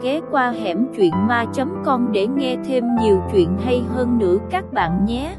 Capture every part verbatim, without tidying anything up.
ghé qua hẻm truyện ma chấm com để nghe thêm nhiều chuyện hay hơn nữa các bạn nhé.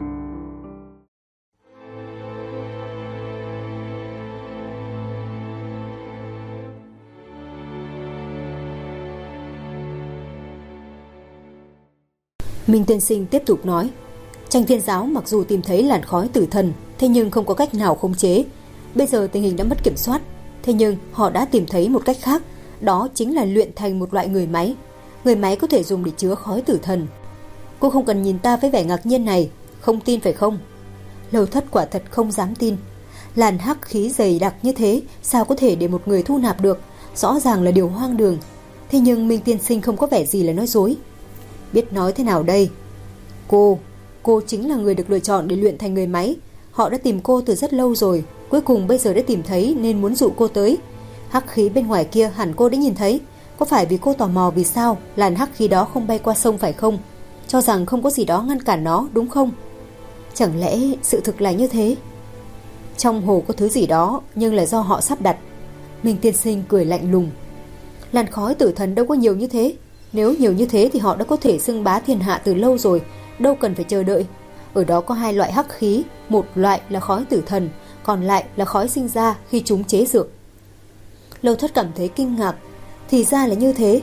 Minh Tiên Sinh tiếp tục nói, Tranh Thiên Giáo mặc dù tìm thấy làn khói tử thần, thế nhưng không có cách nào khống chế. Bây giờ tình hình đã mất kiểm soát, thế nhưng họ đã tìm thấy một cách khác, đó chính là luyện thành một loại người máy. Người máy có thể dùng để chứa khói tử thần. Cô không cần nhìn ta với vẻ ngạc nhiên này, không tin phải không? Lâu Thất quả thật không dám tin. Làn hắc khí dày đặc như thế, sao có thể để một người thu nạp được? Rõ ràng là điều hoang đường. Thế nhưng Minh Tiên Sinh không có vẻ gì là nói dối. Biết nói thế nào đây? Cô, cô chính là người được lựa chọn để luyện thành người máy. Họ đã tìm cô từ rất lâu rồi, cuối cùng bây giờ đã tìm thấy nên muốn dụ cô tới. Hắc khí bên ngoài kia hẳn cô đã nhìn thấy. Có phải vì cô tò mò vì sao làn hắc khí đó không bay qua sông phải không? Cho rằng không có gì đó ngăn cản nó đúng không? Chẳng lẽ sự thực là như thế? Trong hồ có thứ gì đó, nhưng là do họ sắp đặt. Minh Tiên Sinh cười lạnh lùng. Làn khói tử thần đâu có nhiều như thế. Nếu nhiều như thế thì họ đã có thể xưng bá thiên hạ từ lâu rồi, đâu cần phải chờ đợi. Ở đó có hai loại hắc khí, một loại là khói tử thần, còn lại là khói sinh ra khi chúng chế dược. Lâu Thất cảm thấy kinh ngạc, thì ra là như thế.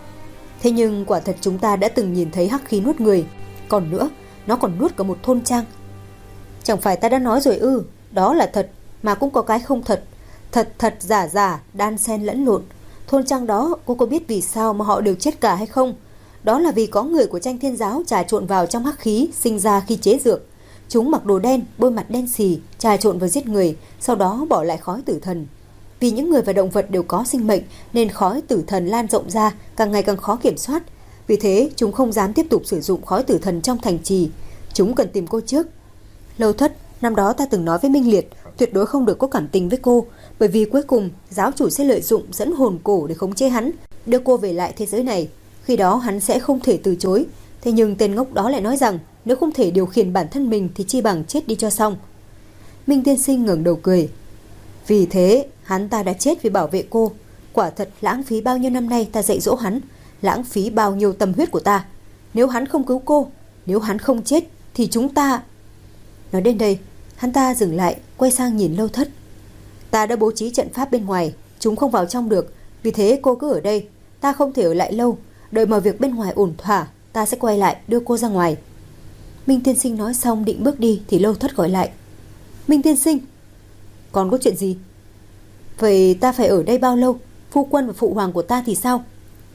Thế nhưng quả thật chúng ta đã từng nhìn thấy hắc khí nuốt người, còn nữa, nó còn nuốt cả một thôn trang. Chẳng phải ta đã nói rồi ư, đó là thật, mà cũng có cái không thật. Thật thật giả giả, đan xen lẫn lộn. Thôn trang đó, cô có biết vì sao mà họ đều chết cả hay không? Đó là vì có người của Tranh Thiên Giáo trà trộn vào trong hắc khí sinh ra khi chế dược. Chúng mặc đồ đen, bôi mặt đen xì, trà trộn vào giết người, sau đó bỏ lại khói tử thần. Vì những người và động vật đều có sinh mệnh nên khói tử thần lan rộng ra, càng ngày càng khó kiểm soát. Vì thế chúng không dám tiếp tục sử dụng khói tử thần trong thành trì. Chúng cần tìm cô trước. Lâu Thất, năm đó ta từng nói với Minh Liệt tuyệt đối không được có cảm tình với cô, bởi vì cuối cùng giáo chủ sẽ lợi dụng dẫn hồn cổ để khống chế hắn, đưa cô về lại thế giới này. Khi đó hắn sẽ không thể từ chối. Thế nhưng tên ngốc đó lại nói rằng nếu không thể điều khiển bản thân mình thì chi bằng chết đi cho xong. Minh Tiên Sinh ngẩng đầu cười. Vì thế hắn ta đã chết vì bảo vệ cô. Quả thật lãng phí bao nhiêu năm nay ta dạy dỗ hắn, lãng phí bao nhiêu tâm huyết của ta. Nếu hắn không cứu cô, nếu hắn không chết thì chúng ta... Nói đến đây, hắn ta dừng lại, quay sang nhìn Lâu Thất. Ta đã bố trí trận pháp bên ngoài, chúng không vào trong được, vì thế cô cứ ở đây. Ta không thể ở lại lâu, đợi mọi việc bên ngoài ổn thỏa, ta sẽ quay lại đưa cô ra ngoài. Minh Tiên Sinh nói xong định bước đi thì Lâu Thất gọi lại. Minh Tiên Sinh, còn có chuyện gì? Vậy ta phải ở đây bao lâu? Phu quân và phụ hoàng của ta thì sao?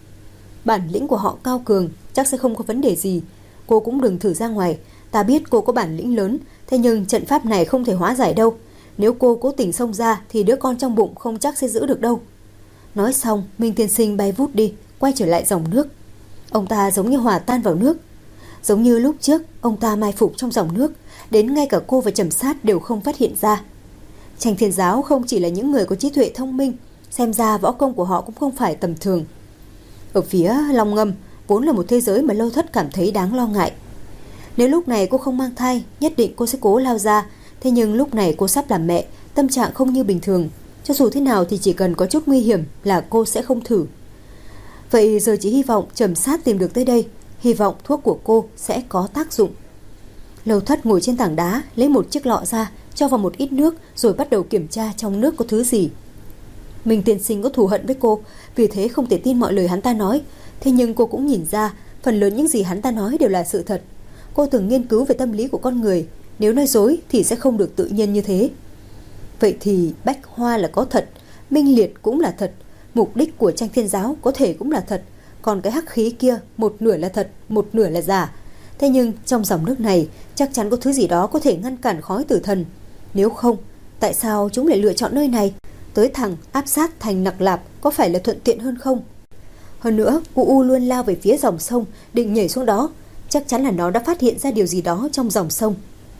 Bản lĩnh của họ cao cường, chắc sẽ không có vấn đề gì. Cô cũng đừng thử ra ngoài. Ta biết cô có bản lĩnh lớn, thế nhưng trận pháp này không thể hóa giải đâu. Nếu cô cố tình xông ra thì đứa con trong bụng không chắc sẽ giữ được đâu. Nói xong, Minh Tiên Sinh bay vút đi, quay trở lại dòng nước. Ông ta giống như hòa tan vào nước. Giống như lúc trước, ông ta mai phục trong dòng nước, đến ngay cả cô và Trầm Sát đều không phát hiện ra. Tranh Thiên Giáo không chỉ là những người có trí tuệ thông minh, xem ra võ công của họ cũng không phải tầm thường. Ở phía Long Ngâm, vốn là một thế giới mà Lâu Thất cảm thấy đáng lo ngại. Nếu lúc này cô không mang thai, nhất định cô sẽ cố lao ra. Thế nhưng lúc này cô sắp làm mẹ, tâm trạng không như bình thường. Cho dù thế nào thì chỉ cần có chút nguy hiểm là cô sẽ không thử. Vậy giờ chỉ hy vọng Trầm Sát tìm được tới đây, hy vọng thuốc của cô sẽ có tác dụng. Lâu Thất ngồi trên tảng đá, lấy một chiếc lọ ra, cho vào một ít nước, rồi bắt đầu kiểm tra trong nước có thứ gì. Minh Tiên Sinh có thù hận với cô, vì thế không thể tin mọi lời hắn ta nói. Thế nhưng cô cũng nhìn ra, phần lớn những gì hắn ta nói đều là sự thật. Cô từng nghiên cứu về tâm lý của con người, nếu nói dối thì sẽ không được tự nhiên như thế. Vậy thì Bách Hoa là có thật, Minh Liệt cũng là thật, mục đích của Tranh Thiên Giáo có thể cũng là thật, còn cái hắc khí kia một nửa là thật, một nửa là giả. Thế nhưng trong dòng nước này chắc chắn có thứ gì đó có thể ngăn cản khói tử thần. Nếu không, tại sao chúng lại lựa chọn nơi này? Tới thẳng áp sát thành Nặc Lạp có phải là thuận tiện hơn không? Hơn nữa, U U luôn lao về phía dòng sông, định nhảy xuống đó. Chắc chắn là nó đã phát hiện ra điều gì đó trong dòng sông.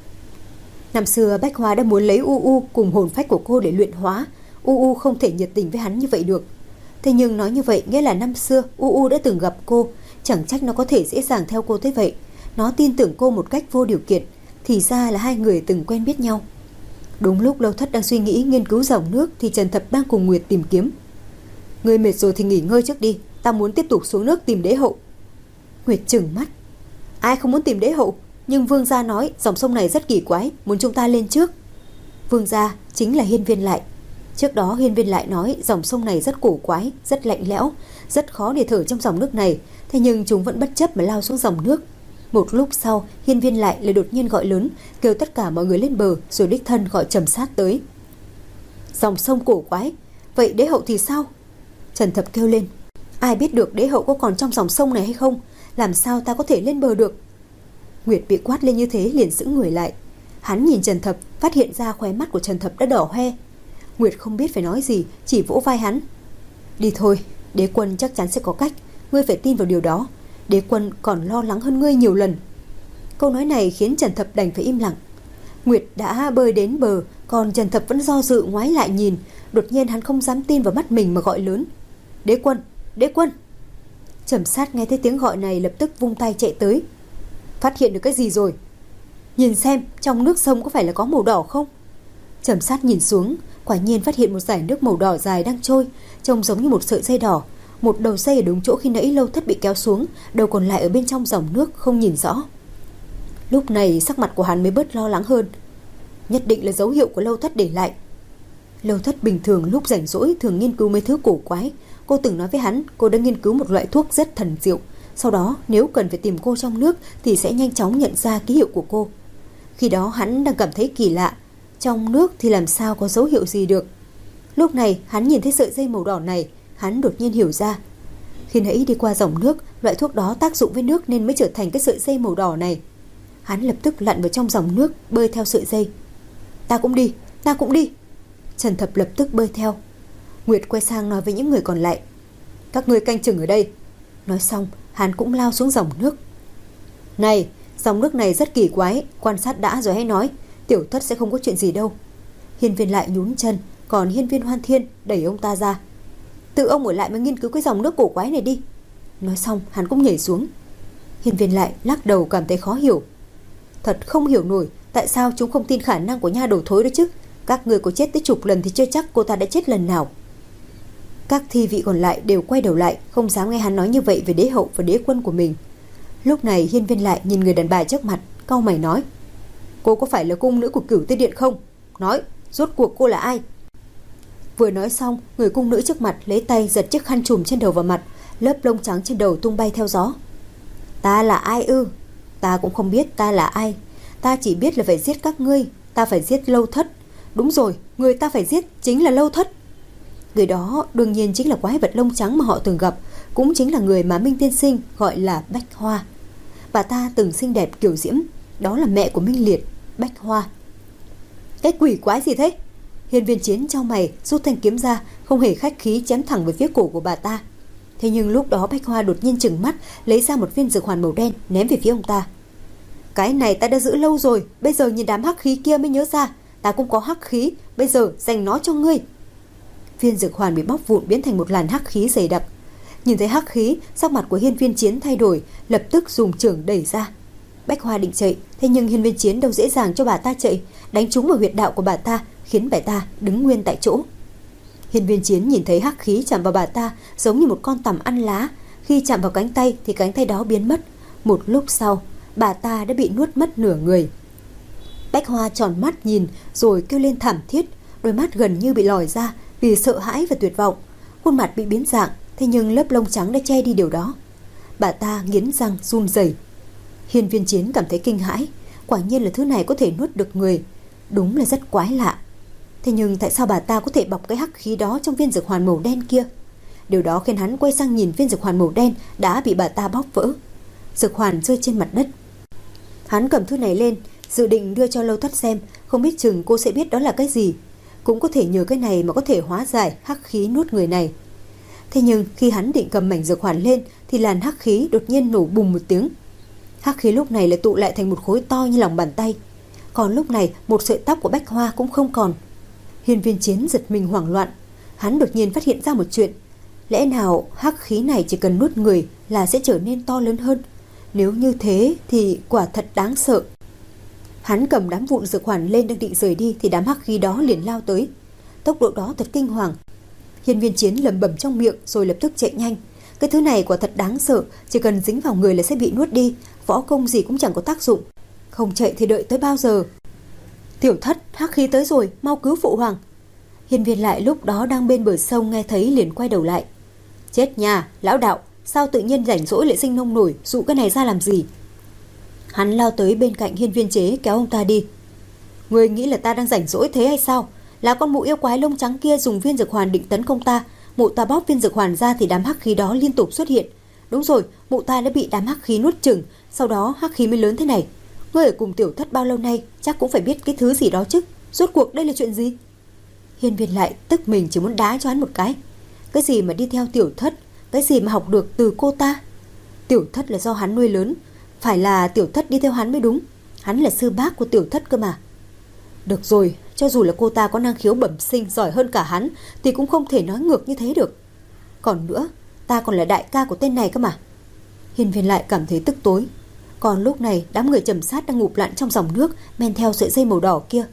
Năm xưa Bách Hoa đã muốn lấy U U cùng hồn phách của cô để luyện hóa. U U không thể nhiệt tình với hắn như vậy được. Thế nhưng nói như vậy nghĩa là năm xưa U U đã từng gặp cô, chẳng trách nó có thể dễ dàng theo cô tới vậy. Nó tin tưởng cô một cách vô điều kiện, thì ra là hai người từng quen biết nhau. Đúng lúc Lâu Thất đang suy nghĩ nghiên cứu dòng nước thì Trần Thập đang cùng Nguyệt tìm kiếm. Ngươi mệt rồi thì nghỉ ngơi trước đi, ta muốn tiếp tục xuống nước tìm đế hậu. Nguyệt trừng mắt. Ai không muốn tìm đế hậu, nhưng vương gia nói dòng sông này rất kỳ quái, muốn chúng ta lên trước. Vương gia chính là Hiên Viên Lại. Trước đó Hiên Viên Lại nói dòng sông này rất cổ quái, rất lạnh lẽo, rất khó để thở trong dòng nước này, thế nhưng chúng vẫn bất chấp mà lao xuống dòng nước. Một lúc sau, Hiên Viên Lại lại đột nhiên gọi lớn, kêu tất cả mọi người lên bờ, rồi đích thân gọi Trầm Sát tới. Dòng sông cổ quái, vậy đế hậu thì sao? Trần Thập kêu lên. Ai biết được đế hậu có còn trong dòng sông này hay không? Làm sao ta có thể lên bờ được? Nguyệt bị quát lên như thế liền sững người lại. Hắn nhìn Trần Thập, phát hiện ra khóe mắt của Trần Thập đã đỏ hoe. Nguyệt không biết phải nói gì, chỉ vỗ vai hắn. Đi thôi, đế quân chắc chắn sẽ có cách, ngươi phải tin vào điều đó. Đế quân còn lo lắng hơn ngươi nhiều lần. Câu nói này khiến Trần Thập đành phải im lặng. Nguyệt đã bơi đến bờ, còn Trần Thập vẫn do dự ngoái lại nhìn. Đột nhiên hắn không dám tin vào mắt mình mà gọi lớn. Đế quân, đế quân. Trầm Sát nghe thấy tiếng gọi này lập tức vung tay chạy tới. Phát hiện được cái gì rồi? Nhìn xem trong nước sông có phải là có màu đỏ không? Trầm Sát nhìn xuống, quả nhiên phát hiện một dải nước màu đỏ dài đang trôi, trông giống như một sợi dây đỏ. Một đầu dây ở đúng chỗ khi nãy Lâu Thất bị kéo xuống, đầu còn lại ở bên trong dòng nước không nhìn rõ. Lúc này sắc mặt của hắn mới bớt lo lắng hơn. Nhất định là dấu hiệu của Lâu Thất để lại. Lâu Thất bình thường lúc rảnh rỗi thường nghiên cứu mấy thứ cổ quái. Cô từng nói với hắn cô đã nghiên cứu một loại thuốc rất thần diệu. Sau đó nếu cần phải tìm cô trong nước thì sẽ nhanh chóng nhận ra ký hiệu của cô. Khi đó hắn đang cảm thấy kỳ lạ. Trong nước thì làm sao có dấu hiệu gì được. Lúc này hắn nhìn thấy sợi dây màu đỏ này, hắn đột nhiên hiểu ra. Khi nãy đi qua dòng nước, loại thuốc đó tác dụng với nước nên mới trở thành cái sợi dây màu đỏ này. Hắn lập tức lặn vào trong dòng nước, bơi theo sợi dây. Ta cũng đi, ta cũng đi. Trần Thập lập tức bơi theo. Nguyệt quay sang nói với những người còn lại. Các ngươi canh chừng ở đây. Nói xong, hắn cũng lao xuống dòng nước. Này, dòng nước này rất kỳ quái, quan sát đã rồi hãy nói. Tiểu Thất sẽ không có chuyện gì đâu. Hiên Viên Lại nhún chân, còn Hiên Viên Hoan Thiên đẩy ông ta ra. Tự ông ở lại mà nghiên cứu cái dòng nước cổ quái này đi. Nói xong hắn cũng nhảy xuống. Hiên Viên Lại lắc đầu cảm thấy khó hiểu. Thật không hiểu nổi tại sao chúng không tin khả năng của nha đầu thối đó chứ. Các người có chết tới chục lần thì chưa chắc cô ta đã chết lần nào. Các thi vị còn lại đều quay đầu lại, không dám nghe hắn nói như vậy về đế hậu và đế quân của mình. Lúc này Hiên Viên Lại nhìn người đàn bà trước mặt, cau mày nói. Cô có phải là cung nữ của Cửu Tiên Điện không? Nói, rốt cuộc cô là ai? Vừa nói xong, người cung nữ trước mặt lấy tay giật chiếc khăn trùm trên đầu vào mặt, lớp lông trắng trên đầu tung bay theo gió. Ta là ai ư? Ta cũng không biết ta là ai. Ta chỉ biết là phải giết các ngươi. Ta phải giết Lâu Thất. Đúng rồi, người ta phải giết chính là Lâu Thất. Người đó đương nhiên chính là quái vật lông trắng mà họ từng gặp, cũng chính là người mà Minh Tiên Sinh gọi là Bách Hoa. Bà ta từng xinh đẹp kiều diễm, đó là mẹ của Minh Liệt, Bách Hoa. Cái quỷ quái gì thế? Hiên Viên Chiến chau mày, rút thanh kiếm ra, không hề khách khí chém thẳng về phía cổ của bà ta. Thế nhưng lúc đó Bách Hoa đột nhiên trừng mắt, lấy ra một viên dược hoàn màu đen ném về phía ông ta. Cái này ta đã giữ lâu rồi, bây giờ nhìn đám hắc khí kia mới nhớ ra, ta cũng có hắc khí, bây giờ dành nó cho ngươi. Viên dược hoàn bị bóc vụn biến thành một làn hắc khí dày đặc. Nhìn thấy hắc khí, sắc mặt của Hiên Viên Chiến thay đổi, lập tức dùng chưởng đẩy ra. Bách Hoa định chạy, thế nhưng Hiên Viên Chiến đâu dễ dàng cho bà ta chạy, đánh trúng vào huyệt đạo của bà ta, khiến bà ta đứng nguyên tại chỗ. Hiên Viên Chiến nhìn thấy hắc khí chạm vào bà ta giống như một con tằm ăn lá, khi chạm vào cánh tay thì cánh tay đó biến mất. Một lúc sau, bà ta đã bị nuốt mất nửa người. Bách Hoa tròn mắt nhìn rồi kêu lên thảm thiết, đôi mắt gần như bị lòi ra vì sợ hãi và tuyệt vọng. Khuôn mặt bị biến dạng, thế nhưng lớp lông trắng đã che đi điều đó. Bà ta nghiến răng run rẩy. Hiên Viên Chiến cảm thấy kinh hãi, quả nhiên là thứ này có thể nuốt được người, đúng là rất quái lạ. Thế nhưng tại sao bà ta có thể bọc cái hắc khí đó trong viên dược hoàn màu đen kia? Điều đó khiến hắn quay sang nhìn viên dược hoàn màu đen đã bị bà ta bóc vỡ. Dược hoàn rơi trên mặt đất. Hắn cầm thứ này lên, dự định đưa cho Lâu Thất xem, không biết chừng cô sẽ biết đó là cái gì. Cũng có thể nhờ cái này mà có thể hóa giải hắc khí nuốt người này. Thế nhưng khi hắn định cầm mảnh dược hoàn lên thì làn hắc khí đột nhiên nổ bùng một tiếng. Hắc khí lúc này lại tụ lại thành một khối to như lòng bàn tay. Còn lúc này một sợi tóc của Bách Hoa cũng không còn. Hiên Viên Chiến giật mình hoảng loạn. Hắn đột nhiên phát hiện ra một chuyện. Lẽ nào hắc khí này chỉ cần nuốt người là sẽ trở nên to lớn hơn? Nếu như thế thì quả thật đáng sợ. Hắn cầm đám vụn dược hoàn lên đang định rời đi thì đám hắc khí đó liền lao tới. Tốc độ đó thật kinh hoàng. Hiên Viên Chiến lẩm bẩm trong miệng rồi lập tức chạy nhanh. Cái thứ này quả thật đáng sợ, chỉ cần dính vào người là sẽ bị nuốt đi, võ công gì cũng chẳng có tác dụng. Không chạy thì đợi tới bao giờ? Tiểu Thất, hắc khí tới rồi, mau cứu phụ hoàng. Hiên Viên Lại lúc đó đang bên bờ sông nghe thấy liền quay đầu lại. Chết nhà, lão đạo, sao tự nhiên rảnh rỗi lại sinh nông nổi, dụ cái này ra làm gì? Hắn lao tới bên cạnh Hiên Viên Chế kéo ông ta đi. Ngươi nghĩ là ta đang rảnh rỗi thế hay sao? Là con mụ yêu quái lông trắng kia dùng viên dược hoàn định tấn công ta, mụ ta bóp viên dược hoàn ra thì đám hắc khí đó liên tục xuất hiện. Đúng rồi, mụ ta đã bị đám hắc khí nuốt chửng, sau đó hắc khí mới lớn thế này. Ngươi ở cùng Tiểu Thất bao lâu nay, chắc cũng phải biết cái thứ gì đó chứ. Rốt cuộc đây là chuyện gì? Hiên Viên Lại tức mình chỉ muốn đá cho hắn một cái. Cái gì mà đi theo Tiểu Thất, cái gì mà học được từ cô ta? Tiểu Thất là do hắn nuôi lớn, phải là Tiểu Thất đi theo hắn mới đúng. Hắn là sư bác của Tiểu Thất cơ mà. Được rồi, cho dù là cô ta có năng khiếu bẩm sinh giỏi hơn cả hắn thì cũng không thể nói ngược như thế được. Còn nữa, ta còn là đại ca của tên này cơ mà. Hiên Viên Lại cảm thấy tức tối. Còn lúc này đám người Trầm Sát đang ngụp lặn trong dòng nước men theo sợi dây màu đỏ kia.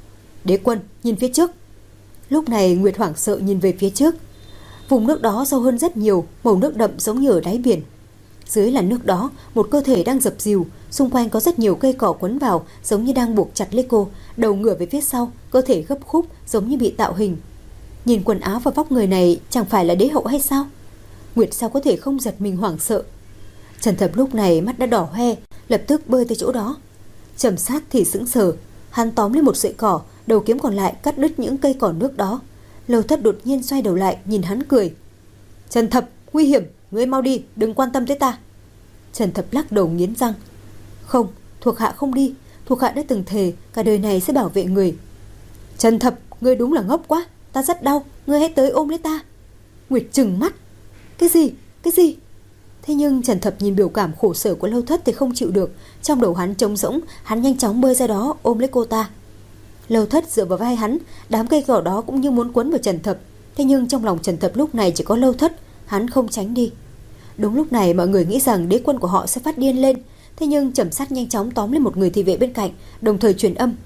Đế Quân nhìn phía trước. Lúc này Nguyệt hoảng sợ nhìn về phía trước. Vùng nước đó sâu hơn rất nhiều, màu nước đậm giống như ở đáy biển. Dưới làn nước đó, một cơ thể đang dập dìu, xung quanh có rất nhiều cây cỏ quấn vào, giống như đang buộc chặt lấy cô, đầu ngửa về phía sau, cơ thể gấp khúc giống như bị tạo hình. Nhìn quần áo và vóc người này chẳng phải là đế hậu hay sao? Nguyệt sao có thể không giật mình hoảng sợ. Trần Thập lúc này mắt đã đỏ hoe, lập tức bơi tới chỗ đó. Trầm Sát thì sững sờ, hắn tóm lên một sợi cỏ, đầu kiếm còn lại cắt đứt những cây cỏ nước đó. Lâu Thất đột nhiên xoay đầu lại nhìn hắn cười. Trần Thập, nguy hiểm, ngươi mau đi, đừng quan tâm tới ta. Trần Thập lắc đầu nghiến răng. Không, thuộc hạ không đi, thuộc hạ đã từng thề cả đời này sẽ bảo vệ người. Trần Thập, ngươi đúng là ngốc quá, ta rất đau, ngươi hãy tới ôm lấy ta. Nguyệt trừng mắt. Cái gì, cái gì? Thế nhưng Trần Thập nhìn biểu cảm khổ sở của Lâu Thất thì không chịu được. Trong đầu hắn trống rỗng, hắn nhanh chóng bơi ra đó ôm lấy cô ta. Lâu Thất dựa vào vai hắn, đám cây cỏ đó cũng như muốn quấn vào Trần Thập. Thế nhưng trong lòng Trần Thập lúc này chỉ có Lâu Thất, hắn không tránh đi. Đúng lúc này mọi người nghĩ rằng đế quân của họ sẽ phát điên lên. Thế nhưng Trầm Sát nhanh chóng tóm lên một người thị vệ bên cạnh, đồng thời truyền âm.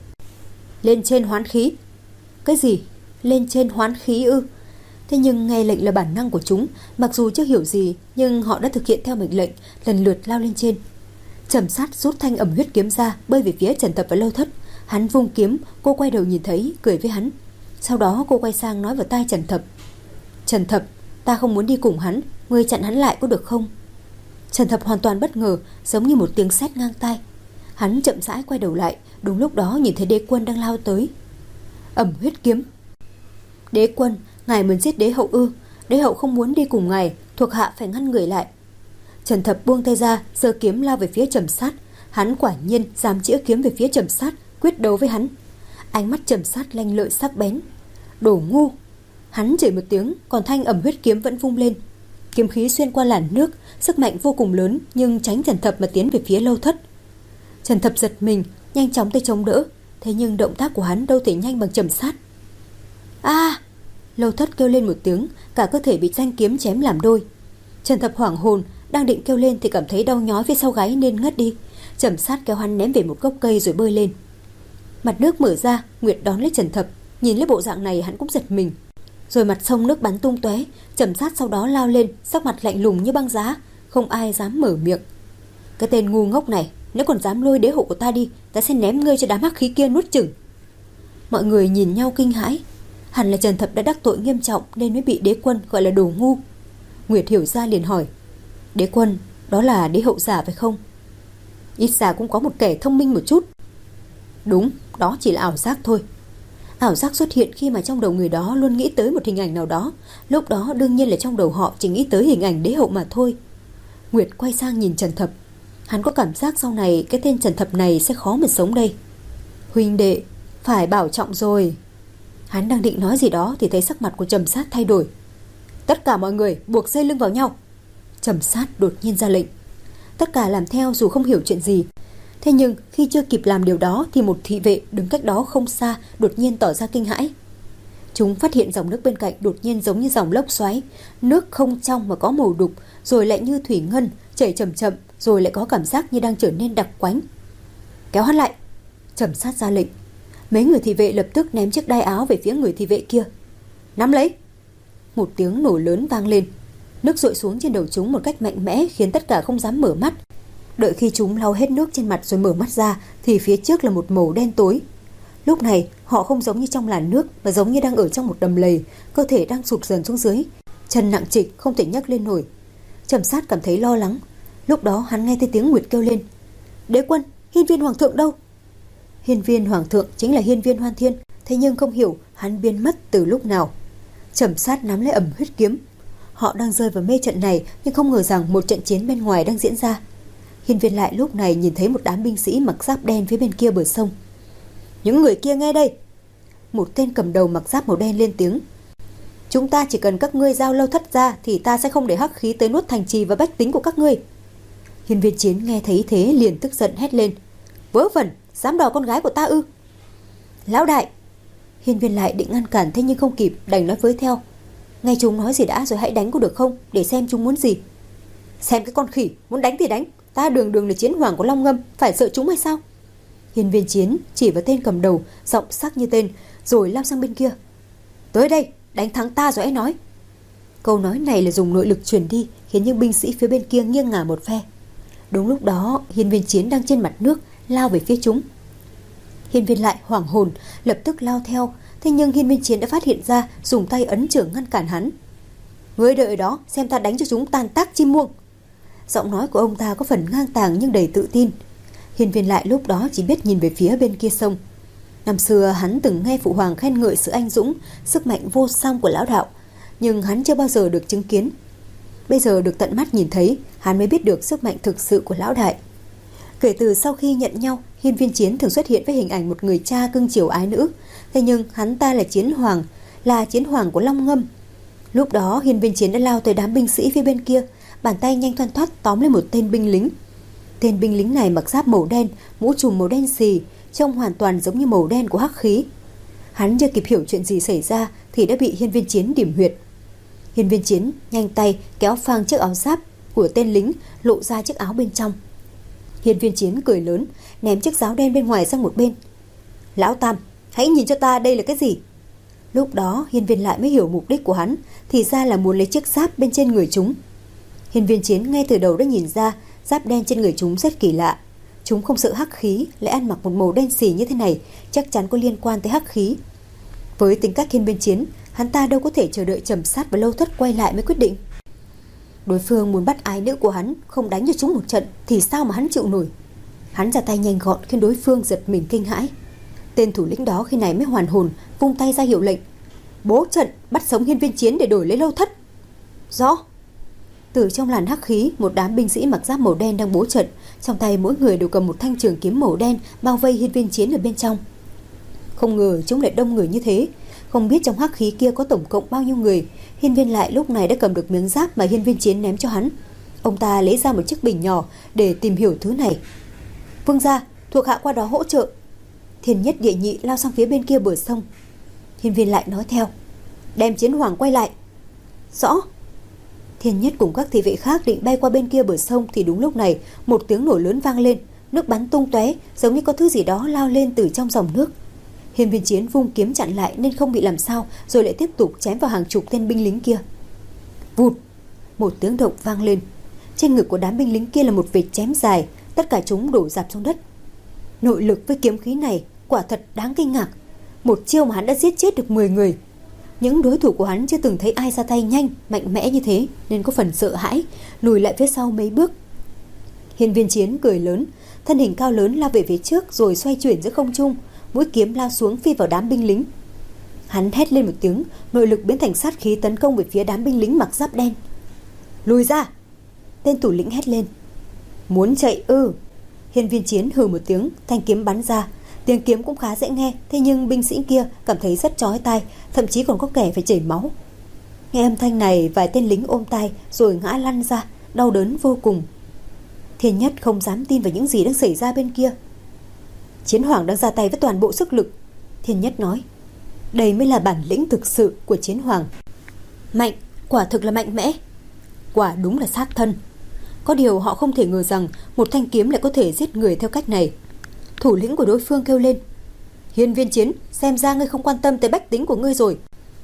Lên trên hoán khí. Cái gì? Lên trên hoán khí ư? Thế nhưng nghe lệnh là bản năng của chúng, mặc dù chưa hiểu gì nhưng họ đã thực hiện theo mệnh lệnh, lần lượt lao lên trên. Trầm Sát rút thanh ẩm huyết kiếm ra, bơi về phía Trần Thập và Lâu Thất. Hắn vung kiếm, cô quay đầu nhìn thấy, cười với hắn. Sau đó cô quay sang nói vào tai Trần Thập. Trần Thập, ta không muốn đi cùng hắn, ngươi chặn hắn lại có được không? Trần Thập hoàn toàn bất ngờ, giống như một tiếng sét ngang tai. Hắn chậm rãi quay đầu lại, đúng lúc đó nhìn thấy đế quân đang lao tới. Ẩm huyết kiếm. Đế quân, ngài muốn giết đế hậu ư? Đế hậu không muốn đi cùng ngài, thuộc hạ phải ngăn người lại. Trần Thập buông tay ra, giơ kiếm lao về phía Trầm Sát. Hắn quả nhiên dám chĩa kiếm về phía Trầm Sát, quyết đấu với hắn. Ánh mắt Trầm Sát lanh lợi sắc bén. Đồ ngu! Hắn chửi một tiếng, còn thanh ẩm huyết kiếm vẫn vung lên. Kiếm khí xuyên qua làn nước, sức mạnh vô cùng lớn nhưng tránh Trần Thập mà tiến về phía Lâu Thất. Trần Thập giật mình, nhanh chóng tay chống đỡ, thế nhưng động tác của hắn đâu thể nhanh bằng Trầm Sát. A! À! Lâu Thất kêu lên một tiếng, cả cơ thể bị danh kiếm chém làm đôi. Trần Thập hoảng hồn, đang định kêu lên thì cảm thấy đau nhói phía sau gáy nên ngất đi. Trầm Sát kéo hắn ném về một gốc cây rồi bơi lên. Mặt nước mở ra, Nguyệt đón lấy Trần Thập, nhìn lấy bộ dạng này hắn cũng giật mình. Rồi mặt sông nước bắn tung tóe, Trầm Sát sau đó lao lên, sắc mặt lạnh lùng như băng giá, không ai dám mở miệng. Cái tên ngu ngốc này, nếu còn dám lôi đế hộ của ta đi, ta sẽ ném ngươi cho đám hắc khí kia nuốt chửng. Mọi người nhìn nhau kinh hãi, hẳn là Trần Thập đã đắc tội nghiêm trọng nên mới bị đế quân gọi là đồ ngu. Nguyệt hiểu ra liền hỏi, đế quân, đó là đế hậu giả phải không? Ít ra cũng có một kẻ thông minh một chút. Đúng, đó chỉ là ảo giác thôi. Ảo giác xuất hiện khi mà trong đầu người đó luôn nghĩ tới một hình ảnh nào đó. Lúc đó đương nhiên là trong đầu họ chỉ nghĩ tới hình ảnh đế hậu mà thôi. Nguyệt quay sang nhìn Trần Thập. Hắn có cảm giác sau này cái tên Trần Thập này sẽ khó mà sống đây. Huynh đệ, phải bảo trọng rồi. Hắn đang định nói gì đó thì thấy sắc mặt của Trầm Sát thay đổi. Tất cả mọi người buộc dây lưng vào nhau. Trầm Sát đột nhiên ra lệnh. Tất cả làm theo dù không hiểu chuyện gì. Thế nhưng khi chưa kịp làm điều đó thì một thị vệ đứng cách đó không xa đột nhiên tỏ ra kinh hãi. Chúng phát hiện dòng nước bên cạnh đột nhiên giống như dòng lốc xoáy, nước không trong mà có màu đục, rồi lại như thủy ngân chảy chậm chậm, rồi lại có cảm giác như đang trở nên đặc quánh. Kéo hắn lại. Trầm Sát ra lệnh. Mấy người thị vệ lập tức ném chiếc đai áo về phía người thị vệ kia. Nắm lấy. Một tiếng nổ lớn vang lên. Nước dội xuống trên đầu chúng một cách mạnh mẽ khiến tất cả không dám mở mắt. Đợi khi chúng lau hết nước trên mặt rồi mở mắt ra thì phía trước là một màu đen tối. Lúc này họ không giống như trong làn nước mà giống như đang ở trong một đầm lầy, cơ thể đang sụt dần xuống dưới, chân nặng trịch không thể nhấc lên nổi. Trầm Sát cảm thấy lo lắng. Lúc đó hắn nghe thấy tiếng Nguyệt kêu lên: "Đế quân, hiên viên hoàng thượng đâu?" Hiên viên hoàng thượng chính là hiên viên Hoan Thiên, thế nhưng không hiểu hắn biến mất từ lúc nào. Trầm Sát nắm lấy ẩm huyết kiếm. Họ đang rơi vào mê trận này nhưng không ngờ rằng một trận chiến bên ngoài đang diễn ra. Hiên viên lại lúc này nhìn thấy một đám binh sĩ mặc giáp đen phía bên kia bờ sông. "Những người kia nghe đây!" Một tên cầm đầu mặc giáp màu đen lên tiếng: "Chúng ta chỉ cần các ngươi giao Lâu Thất ra thì ta sẽ không để hắc khí tới nuốt thành trì và bách tính của các ngươi." Hiên viên Chiến nghe thấy thế liền tức giận hét lên: "Vớ vẩn, dám đòi con gái của ta ư?" "Lão đại!" Hiên viên lại định ngăn cản thế nhưng không kịp, đành nói với theo: "Nghe chúng nói gì đã rồi hãy đánh có được không, để xem chúng muốn gì." "Xem cái con khỉ, muốn đánh thì đánh, ta đường đường là chiến hoàng của Long Ngâm, phải sợ chúng hay sao?" Hiên viên Chiến chỉ vào tên cầm đầu, giọng sắc như tên, rồi lao sang bên kia: "Tới đây, đánh thắng ta rồi hãy nói." Câu nói này là dùng nội lực truyền đi, khiến những binh sĩ phía bên kia nghiêng ngả một phe. Đúng lúc đó, Hiên viên Chiến đang trên mặt nước lao về phía chúng. Hiên viên lại hoảng hồn, lập tức lao theo, thế nhưng Hiên viên Chiến đã phát hiện ra, dùng tay ấn trưởng ngăn cản hắn. "Ngươi đợi đó, xem ta đánh cho chúng tan tác chim muông." Giọng nói của ông ta có phần ngang tàng nhưng đầy tự tin. Hiên viên lại lúc đó chỉ biết nhìn về phía bên kia sông. Năm xưa hắn từng nghe phụ hoàng khen ngợi sự anh dũng, sức mạnh vô song của lão đạo, nhưng hắn chưa bao giờ được chứng kiến. Bây giờ được tận mắt nhìn thấy, hắn mới biết được sức mạnh thực sự của lão đại. Kể từ sau khi nhận nhau, Hiên viên Chiến thường xuất hiện với hình ảnh một người cha cưng chiều ái nữ, thế nhưng hắn ta là chiến hoàng, là chiến hoàng của Long Ngâm. Lúc đó Hiên viên Chiến đã lao tới đám binh sĩ phía bên kia, bàn tay nhanh thoăn thoắt tóm lấy một tên binh lính. Tên binh lính này mặc giáp màu đen, mũ trùm màu đen xì, trông hoàn toàn giống như màu đen của hắc khí. Hắn chưa kịp hiểu chuyện gì xảy ra thì đã bị Hiên viên Chiến điểm huyệt. Hiên viên Chiến nhanh tay kéo phang chiếc áo giáp của tên lính, lộ ra chiếc áo bên trong. Hiên viên Chiến cười lớn, ném chiếc giáo đen bên ngoài sang một bên. "Lão Tam, hãy nhìn cho ta đây là cái gì?" Lúc đó Hiên viên lại mới hiểu mục đích của hắn, thì ra là muốn lấy chiếc giáp bên trên người chúng. Hiên viên Chiến ngay từ đầu đã nhìn ra giáp đen trên người chúng rất kỳ lạ. Chúng không sợ hắc khí, lại ăn mặc một màu đen xì như thế này, chắc chắn có liên quan tới hắc khí. Với tính cách Hiên viên Chiến, hắn ta đâu có thể chờ đợi Trầm Sát và Lâu Thất quay lại mới quyết định. Đối phương muốn bắt ái nữ của hắn, không đánh cho chúng một trận thì sao mà hắn chịu nổi. Hắn ra tay nhanh gọn khiến đối phương giật mình kinh hãi. Tên thủ lĩnh đó khi này mới hoàn hồn, vung tay ra hiệu lệnh: "Bố trận, bắt sống Hiên viên Chiến để đổi lấy Lâu Thất." "Rõ." Từ trong làn hắc khí, một đám binh sĩ mặc giáp màu đen đang bố trận, trong tay mỗi người đều cầm một thanh trường kiếm màu đen bao vây Hiên viên Chiến ở bên trong. Không ngờ chúng lại đông người như thế, không biết trong hắc khí kia có tổng cộng bao nhiêu người. Hiên viên lại lúc này đã cầm được miếng giáp mà Hiên viên Chiến ném cho hắn. Ông ta lấy ra một chiếc bình nhỏ để tìm hiểu thứ này. "Vương gia, thuộc hạ qua đó hỗ trợ." Thiên Nhất Địa Nhị lao sang phía bên kia bờ sông. Hiên viên lại nói theo: "Đem chiến hoàng quay lại." "Rõ." Thiên Nhất cùng các thị vệ khác định bay qua bên kia bờ sông thì đúng lúc này một tiếng nổ lớn vang lên, nước bắn tung tóe, giống như có thứ gì đó lao lên từ trong dòng nước. Hiên viên Chiến vung kiếm chặn lại nên không bị làm sao, rồi lại tiếp tục chém vào hàng chục tên binh lính kia. Vụt, một tiếng động vang lên. Trên ngực của đám binh lính kia là một vệt chém dài, tất cả chúng đổ rạp xuống đất. Nội lực với kiếm khí này quả thật đáng kinh ngạc. Một chiêu mà hắn đã giết chết được mười người. Những đối thủ của hắn chưa từng thấy ai ra tay nhanh, mạnh mẽ như thế, nên có phần sợ hãi, lùi lại phía sau mấy bước. Hiên viên Chiến cười lớn, thân hình cao lớn lao về phía trước rồi xoay chuyển giữa không trung, mũi kiếm lao xuống phi vào đám binh lính. Hắn hét lên một tiếng, nội lực biến thành sát khí tấn công về phía đám binh lính mặc giáp đen. Lùi ra! Tên thủ lĩnh hét lên. Muốn chạy ư? Hiên viên Chiến hừ một tiếng, thanh kiếm bắn ra. Tiếng kiếm cũng khá dễ nghe, thế nhưng binh sĩ kia cảm thấy rất chói tai, thậm chí còn có kẻ phải chảy máu. Nghe âm thanh này, vài tên lính ôm tai rồi ngã lăn ra, đau đớn vô cùng. Thiên Nhất không dám tin vào những gì đang xảy ra bên kia. Chiến Hoàng đang ra tay với toàn bộ sức lực. Thiên Nhất nói, đây mới là bản lĩnh thực sự của Chiến Hoàng. Mạnh, quả thực là mạnh mẽ. Quả đúng là sát thân. Có điều họ không thể ngờ rằng một thanh kiếm lại có thể giết người theo cách này. Thủ lĩnh của đối phương kêu lên, Hiên viên Chiến, xem ra ngươi không quan tâm tới bách tính của ngươi rồi.